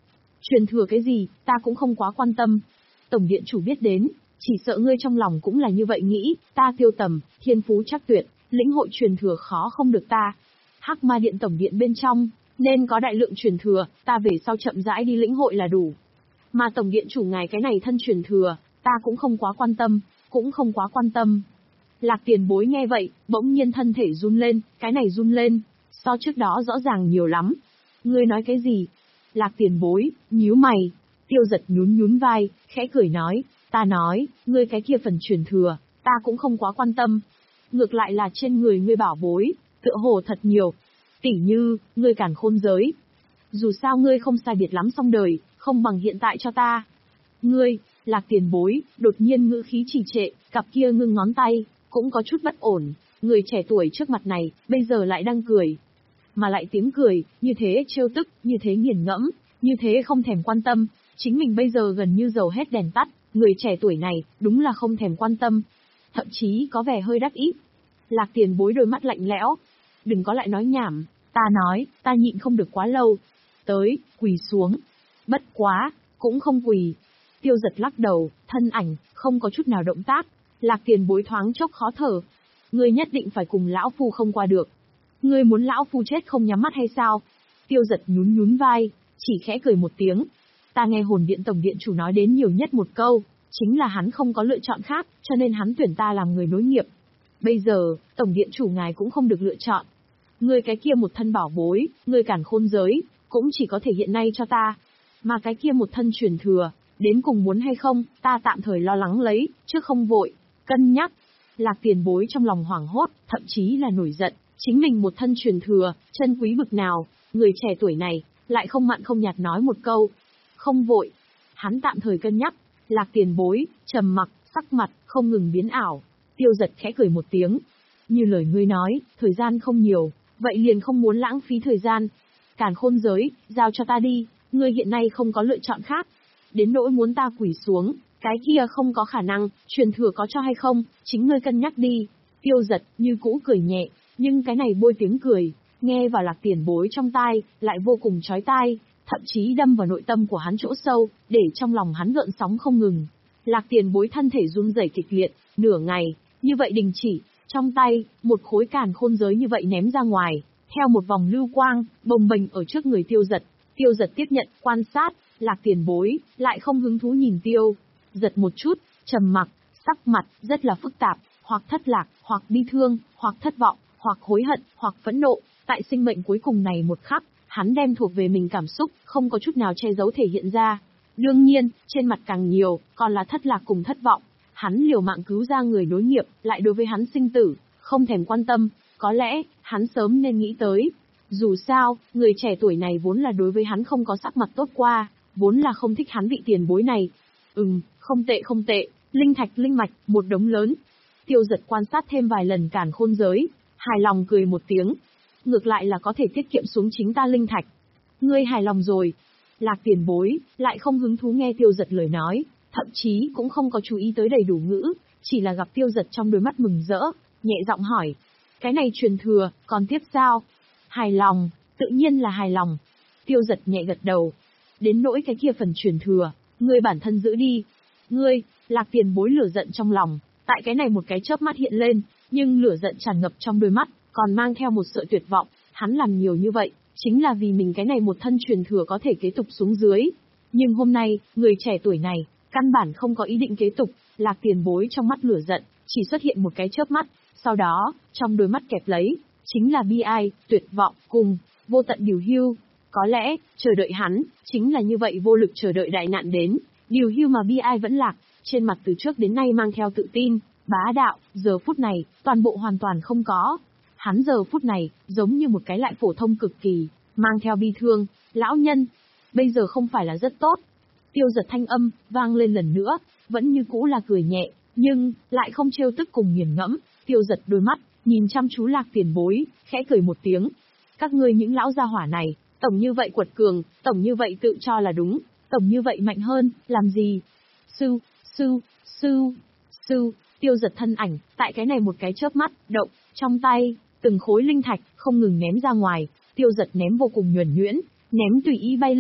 Speaker 1: Truyền thừa cái gì, ta cũng không quá quan tâm. Tổng điện chủ biết đến, chỉ sợ ngươi trong lòng cũng là như vậy nghĩ, ta Tiêu Tầm, thiên phú chắc tuyệt, lĩnh hội truyền thừa khó không được ta. Hắc Ma Điện tổng điện bên trong, nên có đại lượng truyền thừa, ta về sau chậm rãi đi lĩnh hội là đủ. Mà tổng điện chủ ngài cái này thân truyền thừa, ta cũng không quá quan tâm, cũng không quá quan tâm. Lạc Tiền Bối nghe vậy, bỗng nhiên thân thể run lên, cái này run lên, so trước đó rõ ràng nhiều lắm. Ngươi nói cái gì? Lạc Tiền Bối, nhíu mày. Tiêu Giật nhún nhún vai, khẽ cười nói, ta nói, ngươi cái kia phần truyền thừa, ta cũng không quá quan tâm. Ngược lại là trên người ngươi bảo bối, tựa hồ thật nhiều. Tỉ như, ngươi càn khôn giới. Dù sao ngươi không sai biệt lắm xong đời, không bằng hiện tại cho ta. Ngươi, Lạc Tiền Bối, đột nhiên ngữ khí trì trệ, cặp kia ngưng ngón tay, cũng có chút bất ổn. Người trẻ tuổi trước mặt này, bây giờ lại đang cười. Mà lại tiếng cười, như thế trêu tức, như thế nghiền ngẫm, như thế không thèm quan tâm. Chính mình bây giờ gần như dầu hết đèn tắt, người trẻ tuổi này, đúng là không thèm quan tâm. Thậm chí có vẻ hơi đắc ý. Lạc Tiền Bối đôi mắt lạnh lẽo. Đừng có lại nói nhảm, ta nói, ta nhịn không được quá lâu. Tới, quỳ xuống. Bất quá, cũng không quỳ. Tiêu Giật lắc đầu, thân ảnh, không có chút nào động tác. Lạc Tiền Bối thoáng chốc khó thở. Ngươi nhất định phải cùng lão phu không qua được. Ngươi muốn lão phu chết không nhắm mắt hay sao? Tiêu Giật nhún nhún vai, chỉ khẽ cười một tiếng. Ta nghe hồn điện tổng điện chủ nói đến nhiều nhất một câu, chính là hắn không có lựa chọn khác, cho nên hắn tuyển ta làm người nối nghiệp. Bây giờ, tổng điện chủ ngài cũng không được lựa chọn. Ngươi cái kia một thân bảo bối, ngươi càn khôn giới, cũng chỉ có thể hiện nay cho ta. Mà cái kia một thân truyền thừa, đến cùng muốn hay không, ta tạm thời lo lắng lấy, chứ không vội, cân nhắc. Lạc Tiền Bối trong lòng hoảng hốt, thậm chí là nổi giận, chính mình một thân truyền thừa, chân quý bực nào, người trẻ tuổi này, lại không mặn không nhạt nói một câu. Không vội. Hắn tạm thời cân nhắc. Lạc Tiền Bối, trầm mặc, sắc mặt, không ngừng biến ảo. Tiêu Giật khẽ cười một tiếng. Như lời ngươi nói, thời gian không nhiều, vậy liền không muốn lãng phí thời gian. Càn khôn giới, giao cho ta đi, ngươi hiện nay không có lựa chọn khác. Đến nỗi muốn ta quỳ xuống, cái kia không có khả năng, truyền thừa có cho hay không, chính ngươi cân nhắc đi. Tiêu Giật, như cũ cười nhẹ, nhưng cái này bôi tiếng cười, nghe vào Lạc Tiền Bối trong tai, lại vô cùng chói tai, thậm chí đâm vào nội tâm của hắn chỗ sâu, để trong lòng hắn gợn sóng không ngừng. Lạc Tiền Bối thân thể run rẩy kịch liệt, nửa ngày, như vậy đình chỉ, trong tay, một khối càn khôn giới như vậy ném ra ngoài, theo một vòng lưu quang, bồng bềnh ở trước người Tiêu Giật. Tiêu Giật tiếp nhận, quan sát, Lạc Tiền Bối, lại không hứng thú nhìn Tiêu Giật một chút, trầm mặc, sắc mặt, rất là phức tạp, hoặc thất lạc, hoặc bi thương, hoặc thất vọng, hoặc hối hận, hoặc phẫn nộ. Tại sinh mệnh cuối cùng này một khắc, hắn đem thuộc về mình cảm xúc, không có chút nào che giấu thể hiện ra. Đương nhiên, trên mặt càng nhiều, còn là thất lạc cùng thất vọng. Hắn liều mạng cứu ra người nối nghiệp, lại đối với hắn sinh tử, không thèm quan tâm. Có lẽ, hắn sớm nên nghĩ tới. Dù sao, người trẻ tuổi này vốn là đối với hắn không có sắc mặt tốt qua, vốn là không thích hắn vị tiền bối này. Ừm, không tệ không tệ, linh thạch linh mạch, một đống lớn. Tiêu Giật quan sát thêm vài lần càn khôn giới, hài lòng cười một tiếng. Ngược lại là có thể tiết kiệm xuống chính ta linh thạch. Ngươi hài lòng rồi. Lạc Tiền Bối, lại không hứng thú nghe Tiêu Giật lời nói, thậm chí cũng không có chú ý tới đầy đủ ngữ, chỉ là gặp Tiêu Giật trong đôi mắt mừng rỡ, nhẹ giọng hỏi. Cái này truyền thừa, còn tiếp sao? Hài lòng, tự nhiên là hài lòng. Tiêu Giật nhẹ gật đầu. Đến nỗi cái kia phần truyền thừa, ngươi bản thân giữ đi. Ngươi, Lạc Tiền Bối lửa giận trong lòng, tại cái này một cái chớp mắt hiện lên, nhưng lửa giận tràn ngập trong đôi mắt, còn mang theo một sợi tuyệt vọng. Hắn làm nhiều như vậy, chính là vì mình cái này một thân truyền thừa có thể kế tục xuống dưới. Nhưng hôm nay, người trẻ tuổi này, căn bản không có ý định kế tục. Lạc Tiền Bối trong mắt lửa giận, chỉ xuất hiện một cái chớp mắt, sau đó, trong đôi mắt kẹp lấy, chính là bi ai, tuyệt vọng, cùng vô tận điều hưu. Có lẽ, chờ đợi hắn, chính là như vậy vô lực chờ đợi đại nạn đến, điều hưu mà bi ai vẫn lạc, trên mặt từ trước đến nay mang theo tự tin, bá đạo, giờ phút này, toàn bộ hoàn toàn không có. Hắn giờ phút này, giống như một cái lại phổ thông cực kỳ, mang theo bi thương, lão nhân, bây giờ không phải là rất tốt. Tiêu Giật thanh âm, vang lên lần nữa, vẫn như cũ là cười nhẹ, nhưng, lại không trêu tức cùng nghiền ngẫm. Tiêu Giật đôi mắt, nhìn chăm chú Lạc Tiền Bối, khẽ cười một tiếng. Các ngươi những lão gia hỏa này, tổng như vậy quật cường, tổng như vậy tự cho là đúng, tổng như vậy mạnh hơn, làm gì? Sư, sư, sư, sư, Tiêu Giật thân ảnh, tại cái này một cái chớp mắt, động, trong tay, từng khối linh thạch, không ngừng ném ra ngoài. Tiêu Giật ném vô cùng nhuần nhuyễn, ném tùy ý bay lên,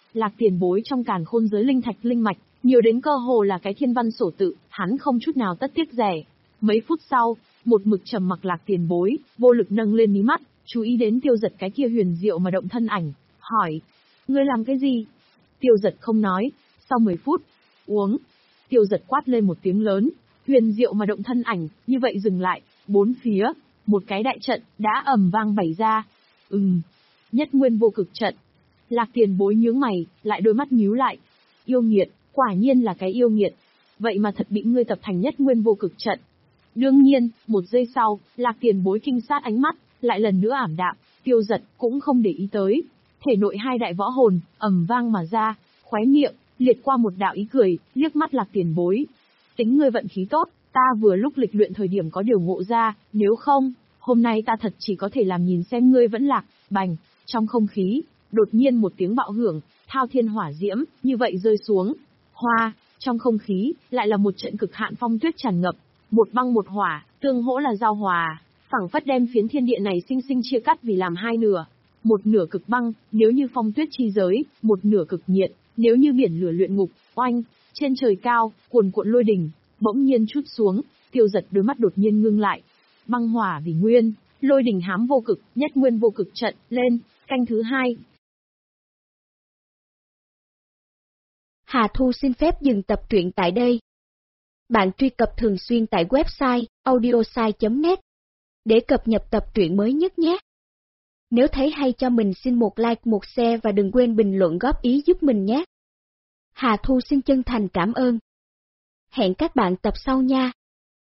Speaker 1: Lạc Tiền Bối trong càn khôn giới linh thạch linh mạch, nhiều đến cơ hồ là cái thiên văn sổ tự, hắn không chút nào tất tiếc rẻ. Mấy phút sau, một mực trầm mặc Lạc Tiền Bối, vô lực nâng lên mí mắt, chú ý đến Tiêu Giật cái kia huyền diệu mà động thân ảnh, hỏi: "Ngươi làm cái gì?" Tiêu Giật không nói, sau mười phút, "Uống." Tiêu Giật quát lên một tiếng lớn, huyền diệu mà động thân ảnh, như vậy dừng lại, bốn phía, một cái đại trận, đã ầm vang bày ra. Ừm, Nhất Nguyên Vô Cực trận. Lạc Tiền Bối nhướng mày, lại đôi mắt nhíu lại. Yêu nghiệt, quả nhiên là cái yêu nghiệt. Vậy mà thật bị ngươi tập thành Nhất Nguyên Vô Cực trận. Đương nhiên, một giây sau, Lạc Tiền Bối kinh sát ánh mắt, lại lần nữa ảm đạm, Tiêu Giật cũng không để ý tới. Thể nội hai đại võ hồn, ầm vang mà ra, khóe miệng, liệt qua một đạo ý cười, liếc mắt Lạc Tiền Bối. Tính ngươi vận khí tốt, ta vừa lúc lịch luyện thời điểm có điều ngộ ra, nếu không, hôm nay ta thật chỉ có thể làm nhìn xem ngươi vẫn lạc. Bành, trong không khí, đột nhiên một tiếng bạo hưởng, thao thiên hỏa diễm, như vậy rơi xuống. Hoa, trong không khí, lại là một trận cực hạn phong tuyết tràn ngập, một băng một hỏa, tương hỗ là giao hòa, phảng phất đem phiến thiên địa này sinh sinh chia cắt vì làm hai nửa. Một nửa cực băng, nếu như phong tuyết chi giới, một nửa cực nhiệt, nếu như biển lửa luyện ngục. Oanh, trên trời cao, cuồn cuộn lôi đình, bỗng nhiên trút xuống, Tiêu Giật đôi mắt đột nhiên ngưng lại. Băng hỏa vì nguyên, lôi đình hám vô cực, Nhất Nguyên Vô Cực trận, lên, canh thứ hai.
Speaker 2: Hà Thu xin phép dừng tập truyện tại đây. Bạn truy cập thường xuyên tại website audiosai chấm net để cập nhật tập truyện mới nhất nhé. Nếu thấy hay cho mình xin một like, một share và đừng quên bình luận góp ý giúp mình nhé. Hà Thu xin chân thành cảm ơn. Hẹn các bạn tập sau nha.